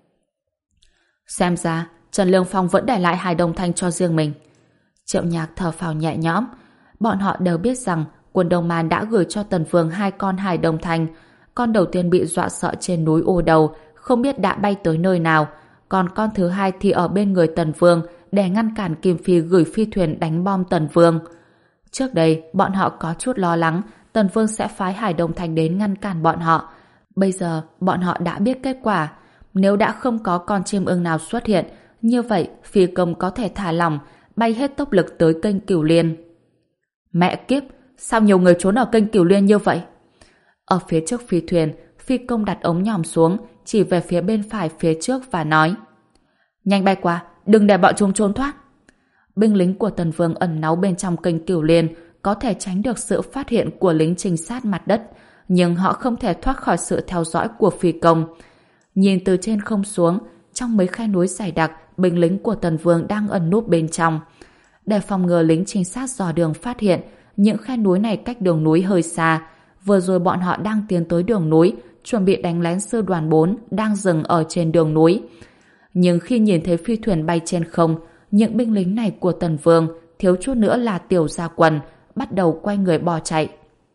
A: Xem ra, Trần Lương Phong vẫn để lại hài đồng thanh cho riêng mình. Triệu Nhạc thở phào nhẹ nhõm. Bọn họ đều biết rằng quân Đông Man đã gửi cho Tần Vương hai con hài đồng thanh. Con đầu tiên bị dọa sợ trên núi Ô Đầu, không biết đã bay tới nơi nào. Còn con thứ hai thì ở bên người Tần Vương để ngăn cản Kim Phi gửi phi thuyền đánh bom Tần Vương. Trước đây, bọn họ có chút lo lắng Tần Vương sẽ phái Hải Đồng Thành đến ngăn cản bọn họ. Bây giờ, bọn họ đã biết kết quả. Nếu đã không có con chim ưng nào xuất hiện, như vậy phi công có thể thả lỏng, bay hết tốc lực tới kênh Cửu Liên. Mẹ kiếp, sao nhiều người trốn ở kênh Cửu Liên như vậy? Ở phía trước phi thuyền, phi công đặt ống nhòm xuống, chỉ về phía bên phải phía trước và nói: nhanh bay qua, đừng để bọn chúng trốn thoát. Binh lính của Tần Vương ẩn náu bên trong kênh Cửu Liên có thể tránh được sự phát hiện của lính trinh sát mặt đất, nhưng họ không thể thoát khỏi sự theo dõi của phi công. Nhìn từ trên không xuống, trong mấy khe núi dày đặc, binh lính của Tần Vương đang ẩn núp bên trong. Để phòng ngừa lính trinh sát dò đường phát hiện, những khe núi này cách đường núi hơi xa. Vừa rồi bọn họ đang tiến tới đường núi, chuẩn bị đánh lén sư đoàn bốn đang dừng ở trên đường núi. Nhưng khi nhìn thấy phi thuyền bay trên không, những binh lính này của Tần Vương, thiếu chút nữa là tiểu gia quần, bắt đầu quay người bỏ chạy.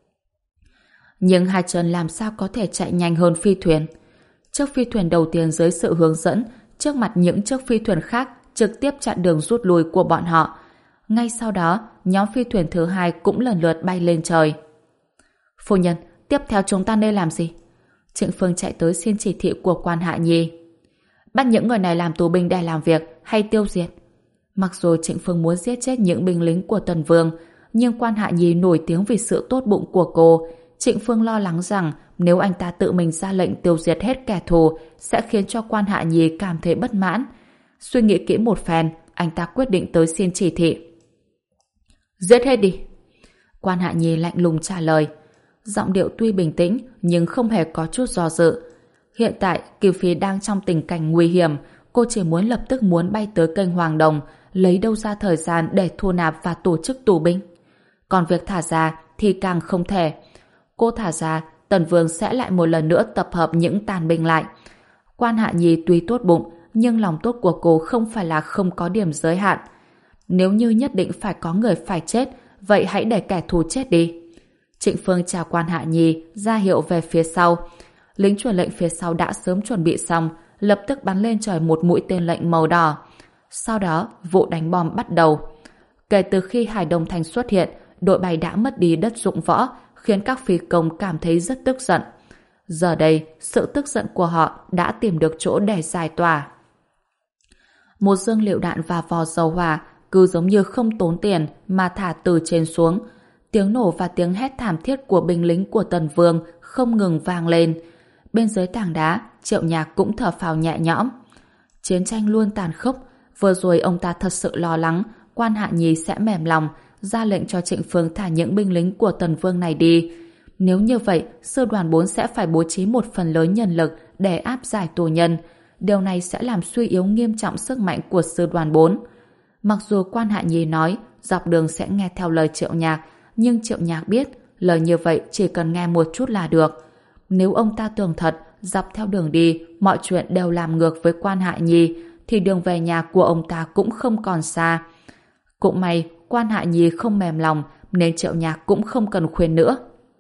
A: Nhưng hai chân làm sao có thể chạy nhanh hơn phi thuyền? Chiếc phi thuyền đầu tiên dưới sự hướng dẫn, trước mặt những chiếc phi thuyền khác trực tiếp chặn đường rút lui của bọn họ. Ngay sau đó, nhóm phi thuyền thứ hai cũng lần lượt bay lên trời. Phu nhân, tiếp theo chúng ta nên làm gì? Trịnh Phương chạy tới xin chỉ thị của Quan Hạ Nhi. Bắt những người này làm tù binh để làm việc hay tiêu diệt? Mặc dù Trịnh Phương muốn giết chết những binh lính của Tần Vương, nhưng Quan Hạ Nhi nổi tiếng vì sự tốt bụng của cô. Trịnh Phương lo lắng rằng nếu anh ta tự mình ra lệnh tiêu diệt hết kẻ thù sẽ khiến cho Quan Hạ Nhi cảm thấy bất mãn. Suy nghĩ kỹ một phen, anh ta quyết định tới xin chỉ thị. Giết hết đi. Quan Hạ Nhi lạnh lùng trả lời. Giọng điệu tuy bình tĩnh nhưng không hề có chút do dự. Hiện tại Kiều Phi đang trong tình cảnh nguy hiểm, cô chỉ muốn lập tức muốn bay tới kênh Hoàng Đồng, lấy đâu ra thời gian để thu nạp và tổ chức tù binh. Còn việc thả ra thì càng không thể. Cô thả ra, Tần Vương sẽ lại một lần nữa tập hợp những tàn binh lại. Quan Hạ Nhi tuy tốt bụng, nhưng lòng tốt của cô không phải là không có điểm giới hạn. Nếu như nhất định phải có người phải chết, vậy hãy để kẻ thù chết đi. Trịnh Phương chào Quan Hạ Nhi, ra hiệu về phía sau. Lính truyền lệnh phía sau đã sớm chuẩn bị xong, lập tức bắn lên trời một mũi tên lệnh màu đỏ. Sau đó, vụ đánh bom bắt đầu. Kể từ khi Hải Đông Thành xuất hiện, đội bay đã mất đi đất dụng võ, khiến các phi công cảm thấy rất tức giận. Giờ đây, sự tức giận của họ đã tìm được chỗ để giải tỏa. Một dương liệu đạn và vò dầu hỏa cứ giống như không tốn tiền mà thả từ trên xuống. Tiếng nổ và tiếng hét thảm thiết của binh lính của Tần Vương không ngừng vang lên. Bên dưới tảng đá, Triệu Nhạc cũng thở phào nhẹ nhõm. Chiến tranh luôn tàn khốc. Vừa rồi ông ta thật sự lo lắng Quan Hạ Nhi sẽ mềm lòng, ra lệnh cho Trịnh Phương thả những binh lính của Tần Vương này đi. Nếu như vậy, sư đoàn bốn sẽ phải bố trí một phần lớn nhân lực để áp giải tù nhân. Điều này sẽ làm suy yếu nghiêm trọng sức mạnh của sư đoàn bốn. Mặc dù Quan Hạ Nhi nói dọc đường sẽ nghe theo lời Triệu Nhạc, nhưng Triệu Nhạc biết lời như vậy chỉ cần nghe một chút là được. Nếu ông ta tưởng thật dọc theo đường đi mọi chuyện đều làm ngược với Quan Hạ Nhi thì đường về nhà của ông ta cũng không còn xa. Cũng may Quan Hạ Nhi không mềm lòng nên Triệu Nhạc cũng không cần khuyên nữa.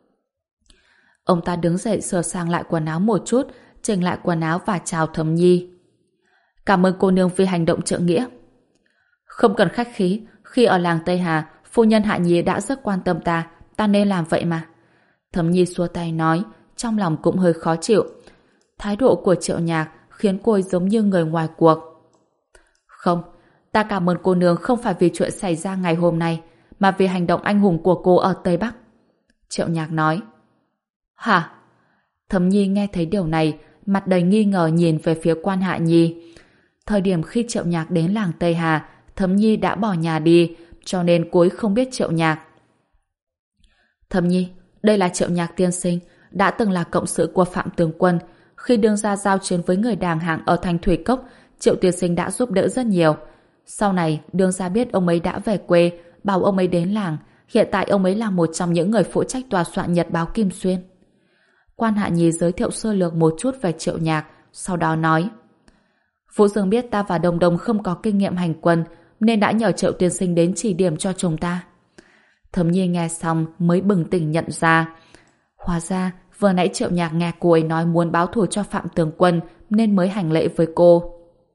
A: Ông ta đứng dậy sửa sang lại quần áo một chút, chỉnh lại quần áo và chào Thẩm Nhi. Cảm ơn cô nương vì hành động trượng nghĩa. Không cần khách khí, khi ở làng Tây Hà, Phu nhân Hạ Nhi đã rất quan tâm ta, ta nên làm vậy mà. Thẩm Nhi xua tay nói, trong lòng cũng hơi khó chịu. Thái độ của Triệu Nhạc khiến cô ấy giống như người ngoài cuộc. Không, ta cảm ơn cô nương không phải vì chuyện xảy ra ngày hôm nay, mà vì hành động anh hùng của cô ở Tây Bắc. Triệu Nhạc nói. Hả? Thẩm Nhi nghe thấy điều này, mặt đầy nghi ngờ nhìn về phía Quan Hạ Nhi. Thời điểm khi Triệu Nhạc đến làng Tây Hà, Thẩm Nhi đã bỏ nhà đi, cho nên cô ấy không biết Triệu Nhạc. Thẩm Nhi, đây là Triệu Nhạc tiên sinh, đã từng là cộng sự của Phạm tướng quân. Khi đương ra giao chiến với người đàng hạng ở thành Thủy Cốc, Triệu tiên sinh đã giúp đỡ rất nhiều. Sau này, đương ra biết ông ấy đã về quê, bảo ông ấy đến làng. Hiện tại ông ấy là một trong những người phụ trách tòa soạn nhật báo Kim Xuyên. Quan Hạ Nhi giới thiệu sơ lược một chút về Triệu Nhạc, sau đó nói: Vũ Dương biết ta và Đồng Đồng không có kinh nghiệm hành quân, nên đã nhờ Triệu tiên sinh đến chỉ điểm cho chúng ta. Thẩm Nhi nghe xong mới bừng tỉnh nhận ra. Hóa ra, vừa nãy Triệu Nhạc nghe cô ấy nói muốn báo thù cho Phạm tướng quân, nên mới hành lễ với cô.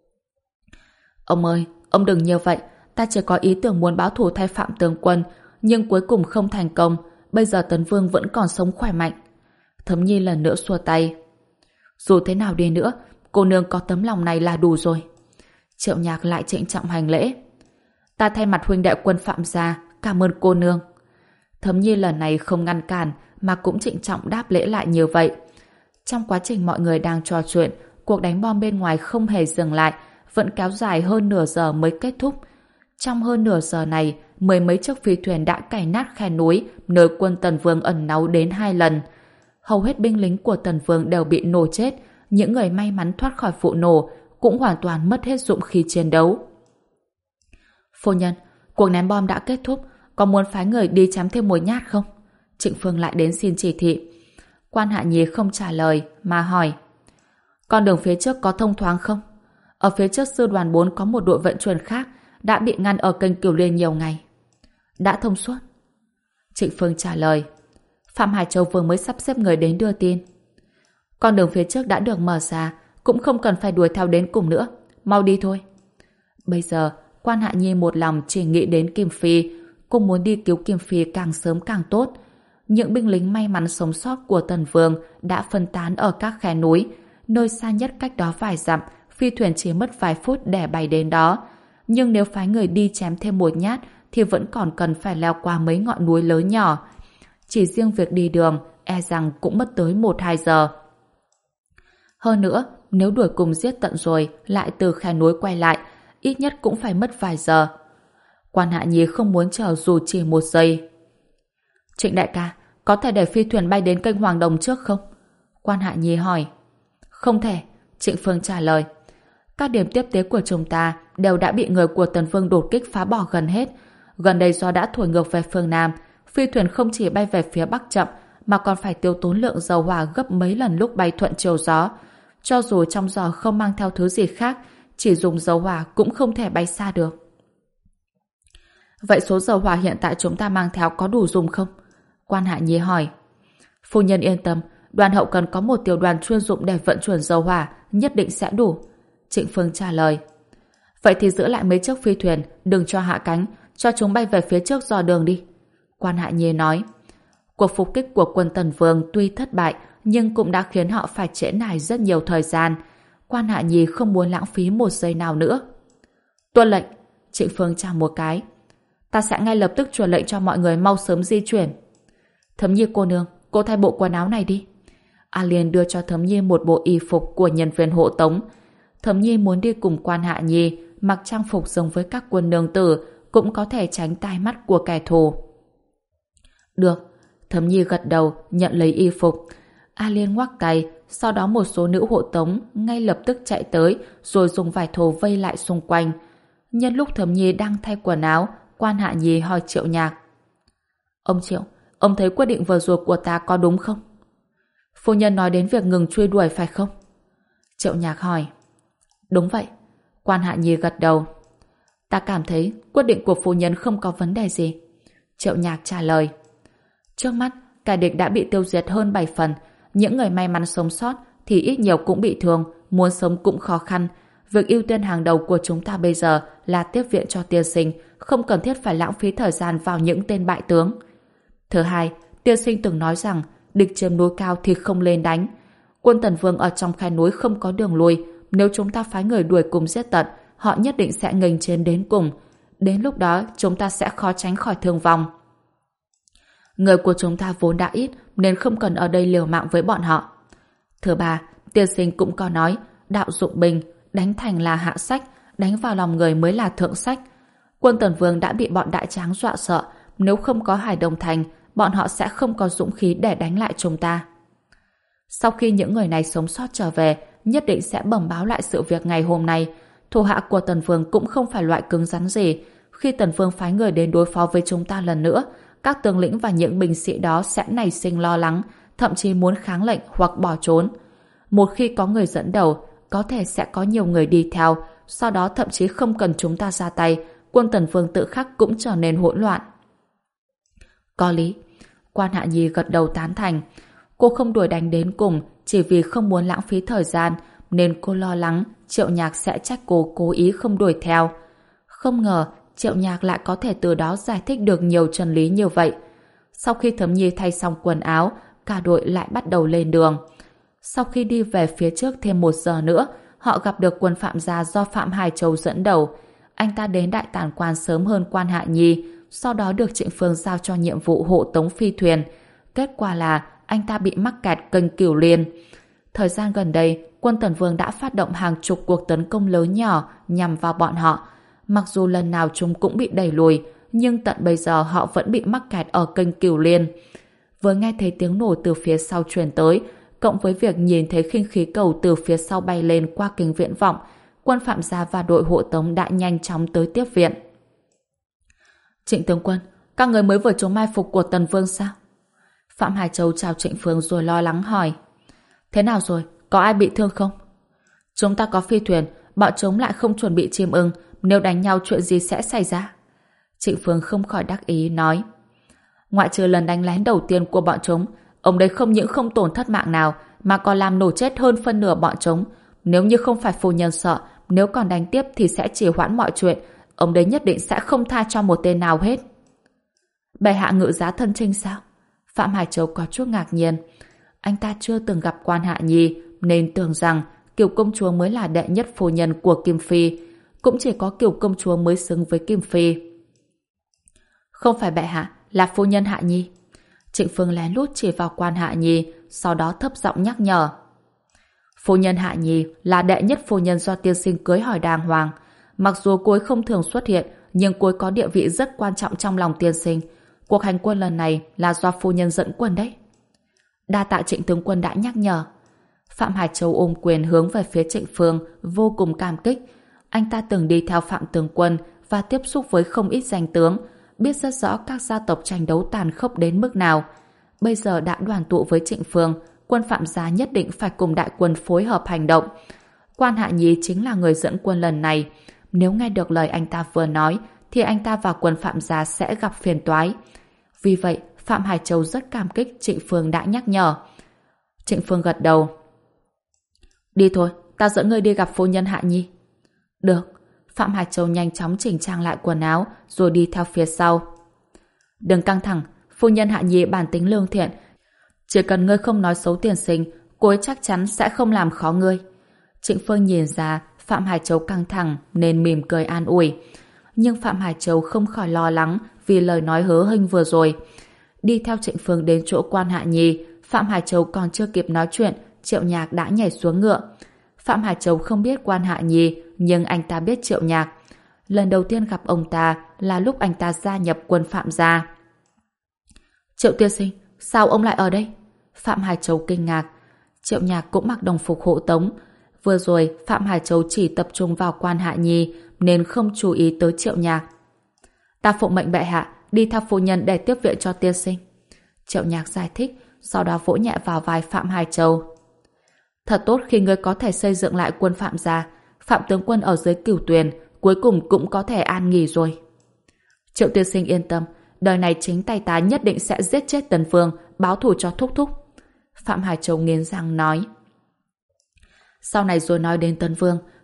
A: Ông ơi, ông đừng như vậy, ta chỉ có ý tưởng muốn báo thù thay Phạm tướng quân, nhưng cuối cùng không thành công. Bây giờ Tấn Vương vẫn còn sống khỏe mạnh. Thẩm Nhi lần nữa xua tay. Dù thế nào đi nữa, cô nương có tấm lòng này là đủ rồi. Triệu Nhạc lại trịnh trọng hành lễ. Ta thay mặt huynh đệ quân Phạm gia, cảm ơn cô nương. Thẩm Nhi lần này không ngăn cản, mà cũng trịnh trọng đáp lễ lại như vậy. Trong quá trình mọi người đang trò chuyện, cuộc đánh bom bên ngoài không hề dừng lại, vẫn kéo dài hơn nửa giờ mới kết thúc. Trong hơn nửa giờ này, mười mấy chiếc phi thuyền đã cày nát khe núi nơi quân Tần Vương ẩn náu đến hai lần. Hầu hết binh lính của Tần Vương đều bị nổ chết, những người may mắn thoát khỏi vụ nổ cũng hoàn toàn mất hết dụng khí chiến đấu. Phu nhân, cuộc ném bom đã kết thúc, có muốn phái người đi chém thêm một nhát không? Trịnh Phương lại đến xin chỉ thị. Quan Hạ Nhi không trả lời mà hỏi: con đường phía trước có thông thoáng không? Ở phía trước sư đoàn bốn có một đội vận chuyển khác đã bị ngăn ở kênh Cửu Liên nhiều ngày. Đã thông suốt. Trịnh Phương trả lời. Phạm Hải Châu vừa mới sắp xếp người đến đưa tin. Con đường phía trước đã được mở ra, cũng không cần phải đuổi theo đến cùng nữa. Mau đi thôi. Bây giờ, Quan Hạ Nhi một lòng chỉ nghĩ đến Kim Phi. Cô muốn đi cứu Kim Phi càng sớm càng tốt. Những binh lính may mắn sống sót của Tần Vương đã phân tán ở các khe núi. Nơi xa nhất cách đó vài dặm, phi thuyền chỉ mất vài phút để bay đến đó. Nhưng nếu phái người đi chém thêm một nhát thì vẫn còn cần phải leo qua mấy ngọn núi lớn nhỏ. Chỉ riêng việc đi đường e rằng cũng mất tới một hai giờ. Hơn nữa, nếu đuổi cùng giết tận rồi lại từ khe núi quay lại, ít nhất cũng phải mất vài giờ. Quan Hạ Nhi không muốn chờ dù chỉ một giây. Trịnh đại ca, có thể để phi thuyền bay đến kênh Hoàng Đồng trước không? Quan Hạ Nhi hỏi. Không thể, Trịnh Phương trả lời. Các điểm tiếp tế của chúng ta đều đã bị người của Tần Vương đột kích phá bỏ gần hết. Gần đây do đã thổi ngược về phương Nam, phi thuyền không chỉ bay về phía Bắc chậm mà còn phải tiêu tốn lượng dầu hỏa gấp mấy lần lúc bay thuận chiều gió. Cho dù trong giò không mang theo thứ gì khác, chỉ dùng dầu hỏa cũng không thể bay xa được. Vậy số dầu hỏa hiện tại chúng ta mang theo có đủ dùng không? Quan Hạ Nhi hỏi. Phu nhân yên tâm, đoàn hậu cần có một tiểu đoàn chuyên dụng để vận chuyển dầu hỏa, nhất định sẽ đủ. Trịnh Phương trả lời. Vậy thì giữ lại mấy chiếc phi thuyền, đừng cho hạ cánh, cho chúng bay về phía trước dò đường đi. Quan Hạ Nhi nói. Cuộc phục kích của quân Tần Vương tuy thất bại, nhưng cũng đã khiến họ phải trễ nải rất nhiều thời gian. Quan Hạ Nhi không muốn lãng phí một giây nào nữa. Tuân lệnh. Trịnh Phương chào một cái. Ta sẽ ngay lập tức truyền lệnh cho mọi người mau sớm di chuyển. Thấm Nhi cô nương, cô thay bộ quần áo này đi. A Liên đưa cho Thấm Nhi một bộ y phục của nhân viên hộ tống. Thấm Nhi muốn đi cùng Quan Hạ Nhi, mặc trang phục giống với các quân nương tử, cũng có thể tránh tai mắt của kẻ thù. Được. Thấm Nhi gật đầu, nhận lấy y phục. A Liên ngoắc tay, sau đó một số nữ hộ tống ngay lập tức chạy tới, rồi dùng vải thô vây lại xung quanh. Nhân lúc Thấm Nhi đang thay quần áo, Quan Hạ Nhi hỏi Triệu Nhạc. Ông Triệu, ông thấy quyết định vừa rồi của ta có đúng không? Phu nhân nói đến việc ngừng truy đuổi phải không? Triệu Nhạc hỏi. Đúng vậy. Quan Hạ Nhi gật đầu. Ta cảm thấy quyết định của phu nhân không có vấn đề gì. Triệu Nhạc trả lời. Trước mắt, kẻ địch đã bị tiêu diệt hơn bảy phần. Những người may mắn sống sót thì ít nhiều cũng bị thương, muốn sống cũng khó khăn. Việc ưu tiên hàng đầu của chúng ta bây giờ là tiếp viện cho tiên sinh, không cần thiết phải lãng phí thời gian vào những tên bại tướng. Thứ hai, tiên sinh từng nói rằng địch chiếm núi cao thì không lên đánh. Quân Tần Vương ở trong khe núi không có đường lui, nếu chúng ta phái người đuổi cùng giết tận, họ nhất định sẽ nghênh chiến đến cùng. Đến lúc đó, chúng ta sẽ khó tránh khỏi thương vong. Người của chúng ta vốn đã ít, nên không cần ở đây liều mạng với bọn họ. Thứ ba, tiên sinh cũng có nói, đạo dụng binh, đánh thành là hạ sách, đánh vào lòng người mới là thượng sách. Quân Tần Vương đã bị bọn đại tráng dọa sợ, nếu không có Hải Đông Thành, bọn họ sẽ không có dũng khí để đánh lại chúng ta. Sau khi những người này sống sót trở về, nhất định sẽ bẩm báo lại sự việc ngày hôm nay. Thủ hạ của Tần Vương cũng không phải loại cứng rắn gì. Khi Tần Vương phái người đến đối phó với chúng ta lần nữa, các tướng lĩnh và những binh sĩ đó sẽ nảy sinh lo lắng, thậm chí muốn kháng lệnh hoặc bỏ trốn. Một khi có người dẫn đầu, có thể sẽ có nhiều người đi theo, sau đó thậm chí không cần chúng ta ra tay, quân Tần Vương tự khắc cũng trở nên hỗn loạn. Có lý. Quan Hạ Nhi gật đầu tán thành. Cô không đuổi đánh đến cùng chỉ vì không muốn lãng phí thời gian, nên cô lo lắng Triệu Nhạc sẽ trách cô cố ý không đuổi theo. Không ngờ Triệu Nhạc lại có thể từ đó giải thích được nhiều chân lý như vậy. Sau khi Thấm Nhi thay xong quần áo, cả đội lại bắt đầu lên đường. Sau khi đi về phía trước thêm một giờ nữa, họ gặp được quân Phạm gia do Phạm Hải Châu dẫn đầu. Anh ta đến Đại Tản Quan sớm hơn Quan Hạ Nhi, sau đó được Trịnh Phương giao cho nhiệm vụ hộ tống phi thuyền. Kết quả là anh ta bị mắc kẹt kênh Cửu Liên. Thời gian gần đây, quân Tần Vương đã phát động hàng chục cuộc tấn công lớn nhỏ nhằm vào bọn họ. Mặc dù lần nào chúng cũng bị đẩy lùi, nhưng tận bây giờ họ vẫn bị mắc kẹt ở kênh Cửu Liên. Vừa nghe thấy tiếng nổ từ phía sau truyền tới, cộng với việc nhìn thấy khinh khí cầu từ phía sau bay lên qua kính viễn vọng, quân Phạm gia và đội hộ tống đã nhanh chóng tới tiếp viện. Trịnh tướng quân, các người mới vừa trốn mai phục của Tần Vương sao? Phạm Hải Châu chào Trịnh Phương rồi lo lắng hỏi. Thế nào rồi? Có ai bị thương không? Chúng ta có phi thuyền, bọn chúng lại không chuẩn bị chim ưng, nếu đánh nhau chuyện gì sẽ xảy ra? Trịnh Phương không khỏi đắc ý nói. Ngoại trừ lần đánh lén đầu tiên của bọn chúng, ông đấy không những không tổn thất mạng nào, mà còn làm nổ chết hơn phân nửa bọn chúng. Nếu như không phải phu nhân sợ, nếu còn đánh tiếp thì sẽ trì hoãn mọi chuyện, ông đấy nhất định sẽ không tha cho một tên nào hết. Bệ hạ ngự giá thân chinh sao? Phạm Hải Châu có chút ngạc nhiên. Anh ta chưa từng gặp Quan Hạ Nhi, nên tưởng rằng Kiều công chúa mới là đệ nhất phu nhân của Kim Phi. Cũng chỉ có Kiều công chúa mới xứng với Kim Phi. Không phải bệ hạ, là phu nhân Hạ Nhi. Trịnh Phương lén lút chỉ vào Quan Hạ Nhi, sau đó thấp giọng nhắc nhở. Phu nhân Hạ Nhi là đệ nhất phu nhân do tiên sinh cưới hỏi đàng hoàng. Mặc dù cô ấy không thường xuất hiện, nhưng cô ấy có địa vị rất quan trọng trong lòng tiên sinh. Cuộc hành quân lần này là do phu nhân dẫn quân đấy. Đa tạ Trịnh tướng quân đã nhắc nhở. Phạm Hải Châu ôm quyền hướng về phía Trịnh Phương, vô cùng cảm kích. Anh ta từng đi theo Phạm tướng quân và tiếp xúc với không ít danh tướng, biết rất rõ các gia tộc tranh đấu tàn khốc đến mức nào. Bây giờ đã đoàn tụ với Trịnh Phương, quân Phạm gia nhất định phải cùng đại quân phối hợp hành động. Quan Hạ Nhi chính là người dẫn quân lần này. Nếu nghe được lời anh ta vừa nói, thì anh ta và quân Phạm gia sẽ gặp phiền toái. Vì vậy, Phạm Hải Châu rất cảm kích Trịnh Phương đã nhắc nhở. Trịnh Phương gật đầu. Đi thôi, ta dẫn ngươi đi gặp phu nhân Hạ Nhi. Được. Phạm Hải Châu nhanh chóng chỉnh trang lại quần áo rồi đi theo phía sau. Đừng căng thẳng, phu nhân Hạ Nhi bản tính lương thiện. Chỉ cần ngươi không nói xấu tiền sinh, cô ấy chắc chắn sẽ không làm khó ngươi. Trịnh Phương nhìn ra Phạm Hải Châu căng thẳng nên mỉm cười an ủi. Nhưng Phạm Hải Châu không khỏi lo lắng vì lời nói hớ hênh vừa rồi. Đi theo Trịnh Phương đến chỗ Quan Hạ Nhi, Phạm Hải Châu còn chưa kịp nói chuyện, Triệu Nhạc đã nhảy xuống ngựa. Phạm Hải Châu không biết Quan Hạ Nhi, nhưng anh ta biết Triệu Nhạc. Lần đầu tiên gặp ông ta là lúc anh ta gia nhập quân Phạm gia. Triệu tiên sinh, sao ông lại ở đây? Phạm Hải Châu kinh ngạc. Triệu Nhạc cũng mặc đồng phục hộ tống. Vừa rồi Phạm Hải Châu chỉ tập trung vào Quan Hạ Nhi nên không chú ý tới Triệu Nhạc. Ta phụng mệnh bệ hạ đi theo phu nhân để tiếp viện cho tiên sinh. Triệu Nhạc giải thích, sau đó vỗ nhẹ vào vai Phạm Hải Châu. Thật tốt khi ngươi có thể xây dựng lại quân Phạm gia. Phạm tướng quân ở dưới Cửu Tuyền cuối cùng cũng có thể an nghỉ rồi. Triệu tiên sinh yên tâm, đời này chính tay ta nhất định sẽ giết chết Tần Vương, báo thù cho thúc thúc. Phạm Hải Châu nghiến răng nói. Sau này rồi nói đến Tần Vương,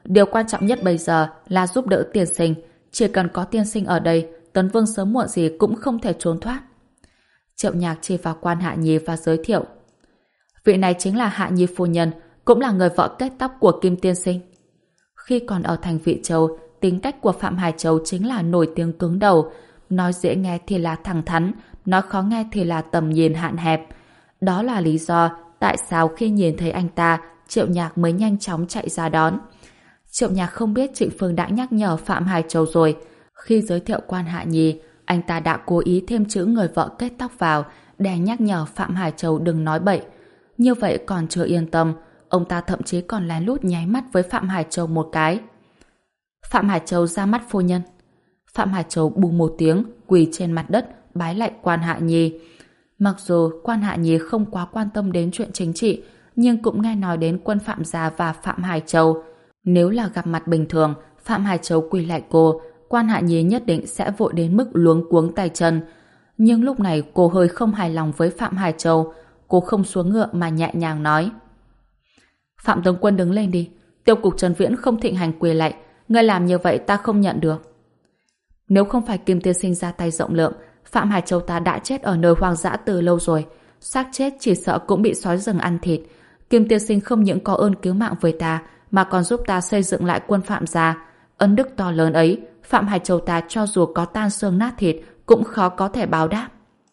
A: Điều quan trọng nhất bây giờ là giúp đỡ tiên sinh. Chỉ cần có tiên sinh ở đây, Tấn Vương sớm muộn gì cũng không thể trốn thoát. Triệu Nhạc chỉ vào Quan Hạ Nhi và giới thiệu. Vị này chính là Hạ Nhi phu nhân, cũng là người vợ kết tóc của Kim tiên sinh. Khi còn ở thành Vị Châu, tính cách của Phạm Hải Châu chính là nổi tiếng cứng đầu. Nói dễ nghe thì là thẳng thắn, nói khó nghe thì là tầm nhìn hạn hẹp. Đó là lý do tại sao khi nhìn thấy anh ta, Triệu Nhạc mới nhanh chóng chạy ra đón. Triệu Nhạc không biết Trịnh Phương đã nhắc nhở Phạm Hải Châu rồi. Khi giới thiệu Quan Hạ Nhi, anh ta đã cố ý thêm chữ người vợ kết tóc vào để nhắc nhở Phạm Hải Châu đừng nói bậy. Như vậy còn chưa yên tâm, ông ta thậm chí còn lén lút nháy mắt với Phạm Hải Châu một cái. Phạm Hải Châu ra mắt phu nhân. Phạm Hải Châu bù một tiếng, quỳ trên mặt đất, bái lại Quan Hạ Nhi. Mặc dù Quan Hạ Nhi không quá quan tâm đến chuyện chính trị, nhưng cũng nghe nói đến Quân Phạm gia và Phạm Hải Châu. Nếu là gặp mặt bình thường, Phạm Hải Châu quỳ lại cô, Quan Hạ Nhi nhất định sẽ vội đến mức luống cuống tay chân. Nhưng lúc này cô hơi không hài lòng với Phạm Hải Châu. Cô không xuống ngựa mà nhẹ nhàng nói. Phạm tướng quân đứng lên đi. Tiêu cục Trần Viễn không thịnh hành quỳ lạy. Ngươi làm như vậy ta không nhận được. Nếu không phải Kim tiên sinh ra tay rộng lượng, Phạm Hải Châu ta đã chết ở nơi hoang dã từ lâu rồi. Xác chết chỉ sợ cũng bị sói rừng ăn thịt. Kim tiên sinh không những có ơn cứu mạng với ta, mà còn giúp ta xây dựng lại quân Phạm gia. Ân đức to lớn ấy, Phạm Hải Châu ta cho dù có tan xương nát thịt cũng khó có thể báo đáp.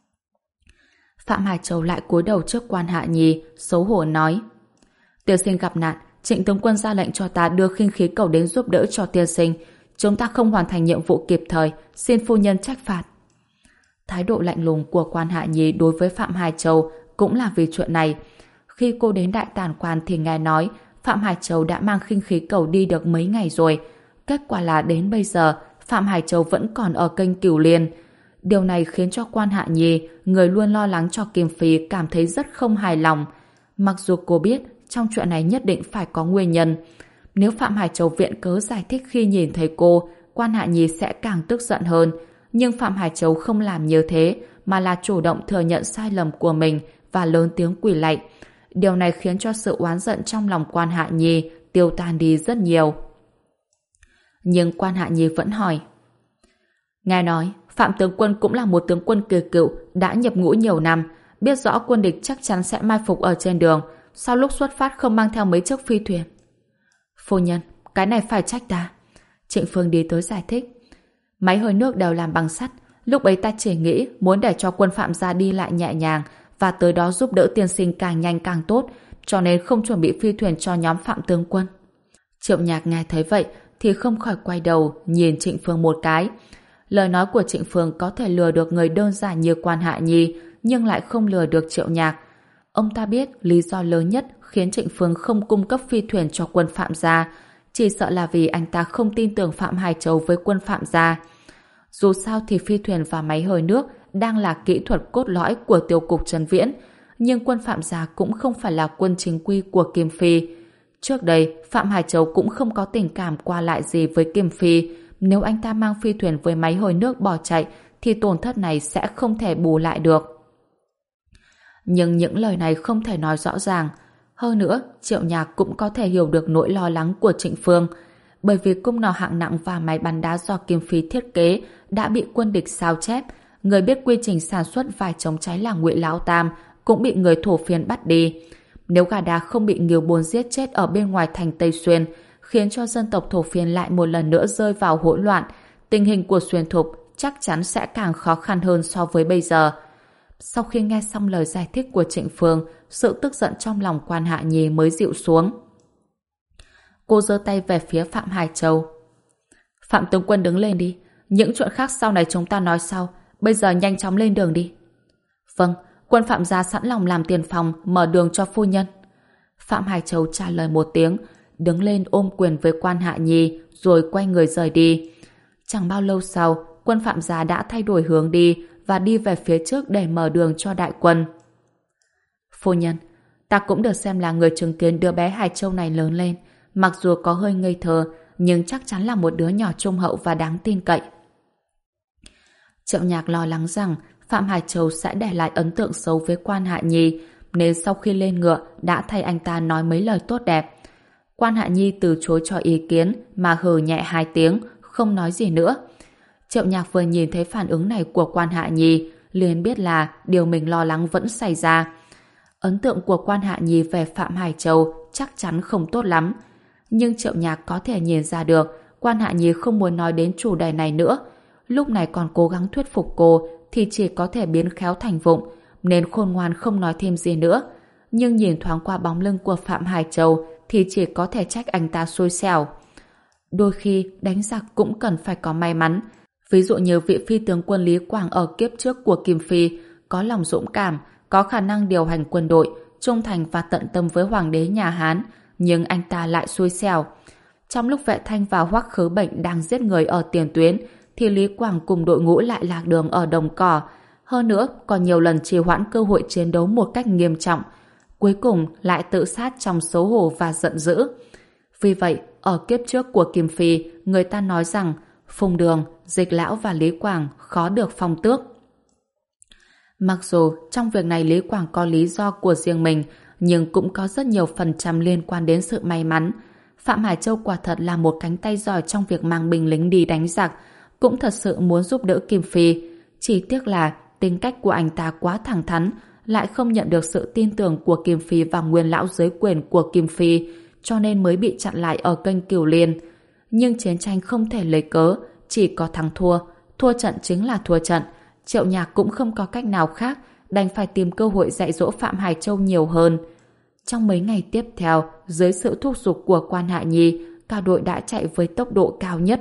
A: Phạm Hải Châu lại cúi đầu trước Quan Hạ Nhi, xấu hổ nói. Tiên sinh gặp nạn, Trịnh tướng quân ra lệnh cho ta đưa khinh khí cầu đến giúp đỡ cho tiên sinh. Chúng ta không hoàn thành nhiệm vụ kịp thời, xin phu nhân trách phạt. Thái độ lạnh lùng của Quan Hạ Nhi đối với Phạm Hải Châu cũng là vì chuyện này. Khi cô đến Đại Tản Quan thì nghe nói Phạm Hải Châu đã mang khinh khí cầu đi được mấy ngày rồi. Kết quả là đến bây giờ Phạm Hải Châu vẫn còn ở kênh Cửu Liên. Điều này khiến cho Quan Hạ Nhi, người luôn lo lắng cho Kim Phi, cảm thấy rất không hài lòng. Mặc dù cô biết trong chuyện này nhất định phải có nguyên nhân. Nếu Phạm Hải Châu viện cớ giải thích khi nhìn thấy cô, Quan Hạ Nhi sẽ càng tức giận hơn. Nhưng Phạm Hải Châu không làm như thế, mà là chủ động thừa nhận sai lầm của mình và lớn tiếng quỳ lạy. Điều này khiến cho sự oán giận trong lòng Quan Hạ Nhi tiêu tan đi rất nhiều. Nhưng Quan Hạ Nhi vẫn hỏi. Nghe nói, Phạm tướng quân cũng là một tướng quân kỳ cựu, đã nhập ngũ nhiều năm, biết rõ quân địch chắc chắn sẽ mai phục ở trên đường, sau lúc xuất phát không mang theo mấy chiếc phi thuyền. Phu nhân, cái này phải trách ta. Trịnh Phương đi tới giải thích. Máy hơi nước đều làm bằng sắt, lúc ấy ta chỉ nghĩ muốn để cho quân Phạm gia đi lại nhẹ nhàng và tới đó giúp đỡ tiên sinh càng nhanh càng tốt, cho nên không chuẩn bị phi thuyền cho nhóm Phạm tướng quân. Triệu Nhạc nghe thấy vậy thì không khỏi quay đầu nhìn Trịnh Phương một cái. Lời nói của Trịnh Phương có thể lừa được người đơn giản như Quan Hạ Nhi, nhưng lại không lừa được Triệu Nhạc. Ông ta biết lý do lớn nhất khiến Trịnh Phương không cung cấp phi thuyền cho quân Phạm gia, chỉ sợ là vì anh ta không tin tưởng Phạm Hải Châu với quân Phạm gia. Dù sao thì phi thuyền và máy hơi nước đang là kỹ thuật cốt lõi của tiêu cục Trần Viễn, nhưng quân Phạm gia cũng không phải là quân chính quy của Kim Phi. Trước đây, Phạm Hải Châu cũng không có tình cảm qua lại gì với Kim Phi. Nếu anh ta mang phi thuyền với máy hơi nước bỏ chạy, thì tổn thất này sẽ không thể bù lại được. Nhưng những lời này không thể nói rõ ràng. Hơn nữa, Triệu Nhạc cũng có thể hiểu được nỗi lo lắng của Trịnh Phương. Bởi vì cung nỏ hạng nặng và máy bắn đá do Kim Phi thiết kế đã bị quân địch sao chép. Người biết quy trình sản xuất vải chống cháy là Ngụy Lão Tam cũng bị người thổ phiên bắt đi. Nếu gà đá không bị Nghiêu Bôn giết chết ở bên ngoài thành Tây Xuyên, khiến cho dân tộc thổ phiên lại một lần nữa rơi vào hỗn loạn, tình hình của Xuyên Thục chắc chắn sẽ càng khó khăn hơn so với bây giờ. Sau khi nghe xong lời giải thích của Trịnh Phương, sự tức giận trong lòng Quan Hạ Nhi mới dịu xuống. Cô giơ tay về phía Phạm Hải Châu. Phạm tướng quân đứng lên đi. Những chuyện khác sau này chúng ta nói sau. Bây giờ nhanh chóng lên đường đi. Vâng, quân Phạm gia sẵn lòng làm tiền phòng, mở đường cho phu nhân. Phạm Hải Châu trả lời một tiếng, đứng lên ôm quyền với Quan Hạ Nhi, rồi quay người rời đi. Chẳng bao lâu sau, quân Phạm gia đã thay đổi hướng đi và đi về phía trước để mở đường cho đại quân. Phu nhân, ta cũng được xem là người chứng kiến đứa bé Hải Châu này lớn lên. Mặc dù có hơi ngây thơ, nhưng chắc chắn là một đứa nhỏ trung hậu và đáng tin cậy. Triệu Nhạc lo lắng rằng Phạm Hải Châu sẽ để lại ấn tượng xấu với Quan Hạ Nhi, nên sau khi lên ngựa đã thay anh ta nói mấy lời tốt đẹp. Quan Hạ Nhi từ chối cho ý kiến mà hừ nhẹ hai tiếng, không nói gì nữa. Triệu Nhạc vừa nhìn thấy phản ứng này của Quan Hạ Nhi, liền biết là điều mình lo lắng vẫn xảy ra. Ấn tượng của Quan Hạ Nhi về Phạm Hải Châu chắc chắn không tốt lắm. Nhưng Triệu Nhạc có thể nhìn ra được Quan Hạ Nhi không muốn nói đến chủ đề này nữa. Lúc này còn cố gắng thuyết phục cô thì chỉ có thể biến khéo thành vụng, nên khôn ngoan không nói thêm gì nữa. Nhưng nhìn thoáng qua bóng lưng của Phạm Hải Châu thì chỉ có thể trách anh ta xui xẻo. Đôi khi đánh giặc cũng cần phải có may mắn. Ví dụ như vị phi tướng quân Lý Quảng ở kiếp trước của Kim Phi, có lòng dũng cảm, có khả năng điều hành quân đội, trung thành và tận tâm với hoàng đế nhà Hán, nhưng anh ta lại xui xẻo. Trong lúc Vệ Thanh và Hoắc Khứ Bệnh đang giết người ở tiền tuyến, thì Lý Quảng cùng đội ngũ lại lạc đường ở đồng cỏ. Hơn nữa, còn nhiều lần trì hoãn cơ hội chiến đấu một cách nghiêm trọng. Cuối cùng lại tự sát trong xấu hổ và giận dữ. Vì vậy, ở kiếp trước của Kim Phi, người ta nói rằng Phùng Đường, Dịch Lão và Lý Quảng khó được phong tước. Mặc dù trong việc này Lý Quảng có lý do của riêng mình, nhưng cũng có rất nhiều phần trăm liên quan đến sự may mắn. Phạm Hải Châu quả thật là một cánh tay giỏi trong việc mang binh lính đi đánh giặc, cũng thật sự muốn giúp đỡ Kim Phi. Chỉ tiếc là tính cách của anh ta quá thẳng thắn, lại không nhận được sự tin tưởng của Kim Phi và nguyên lão dưới quyền của Kim Phi, cho nên mới bị chặn lại ở kênh Cửu Liên. Nhưng chiến tranh không thể lấy cớ, chỉ có thắng thua, thua trận chính là thua trận. Triệu Nhạc cũng không có cách nào khác, đành phải tìm cơ hội dạy dỗ Phạm Hải Châu nhiều hơn. Trong mấy ngày tiếp theo, dưới sự thúc giục của Quan Hạ Nhi, cả đội đã chạy với tốc độ cao nhất.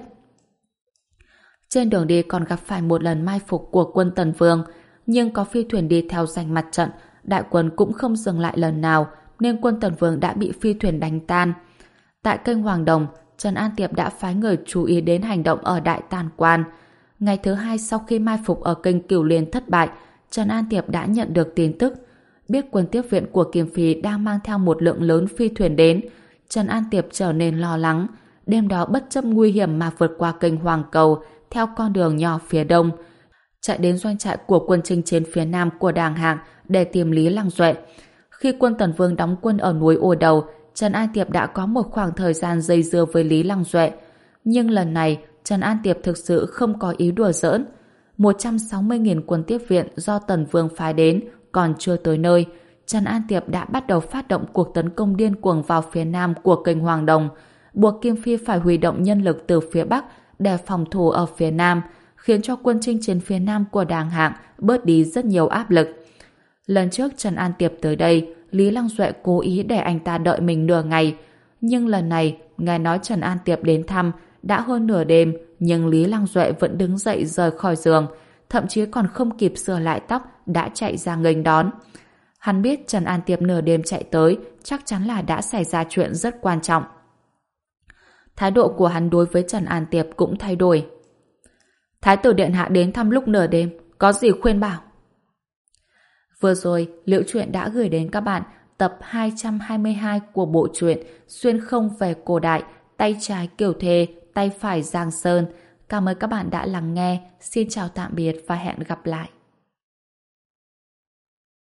A: Trên đường đi còn gặp phải một lần mai phục của quân Tần Vương, nhưng có phi thuyền đi theo giành mặt trận, đại quân cũng không dừng lại lần nào, nên quân Tần Vương đã bị phi thuyền đánh tan. Tại kênh Hoàng Đồng, Trần An Tiệp đã phái người chú ý đến hành động ở Đại Tàn Quan. Ngày thứ hai sau khi mai phục ở kênh Cửu Liên thất bại, Trần An Tiệp đã nhận được tin tức. Biết quân tiếp viện của Kim Phi đang mang theo một lượng lớn phi thuyền đến, Trần An Tiệp trở nên lo lắng. Đêm đó bất chấp nguy hiểm mà vượt qua kênh Hoàng Cầu theo con đường nhỏ phía đông, chạy đến doanh trại của quân chinh chiến phía nam của Đàng Hạng để tìm Lý Lăng Duệ. Khi quân Tần Vương đóng quân ở núi Ô Đầu, Trần An Tiệp đã có một khoảng thời gian dây dưa với Lý Lăng Duệ. Nhưng lần này, Trần An Tiệp thực sự không có ý đùa giỡn. một trăm sáu mươi nghìn quân tiếp viện do Tần Vương phái đến còn chưa tới nơi, Trần An Tiệp đã bắt đầu phát động cuộc tấn công điên cuồng vào phía nam của kênh Hoàng Đồng, buộc Kim Phi phải huy động nhân lực từ phía bắc để phòng thủ ở phía nam, khiến cho quân chinh chiến phía nam của Đàng Hạng bớt đi rất nhiều áp lực. Lần trước Trần An Tiệp tới đây, Lý Lăng Duệ cố ý để anh ta đợi mình nửa ngày, nhưng lần này nghe nói Trần An Tiệp đến thăm đã hơn nửa đêm, nhưng Lý Lăng Duệ vẫn đứng dậy rời khỏi giường, thậm chí còn không kịp sửa lại tóc đã chạy ra nghênh đón. Hắn biết Trần An Tiệp nửa đêm chạy tới chắc chắn là đã xảy ra chuyện rất quan trọng. Thái độ của hắn đối với Trần An Tiệp cũng thay đổi. Thái tử điện hạ đến thăm lúc nửa đêm, có gì khuyên bảo? Vừa rồi, Liễu Chuyện đã gửi đến các bạn tập hai trăm hai mươi hai của bộ truyện Xuyên không về cổ đại, tay trái Kiều Thê, tay phải Giang Sơn. Cảm ơn các bạn đã lắng nghe. Xin chào tạm biệt và hẹn gặp lại.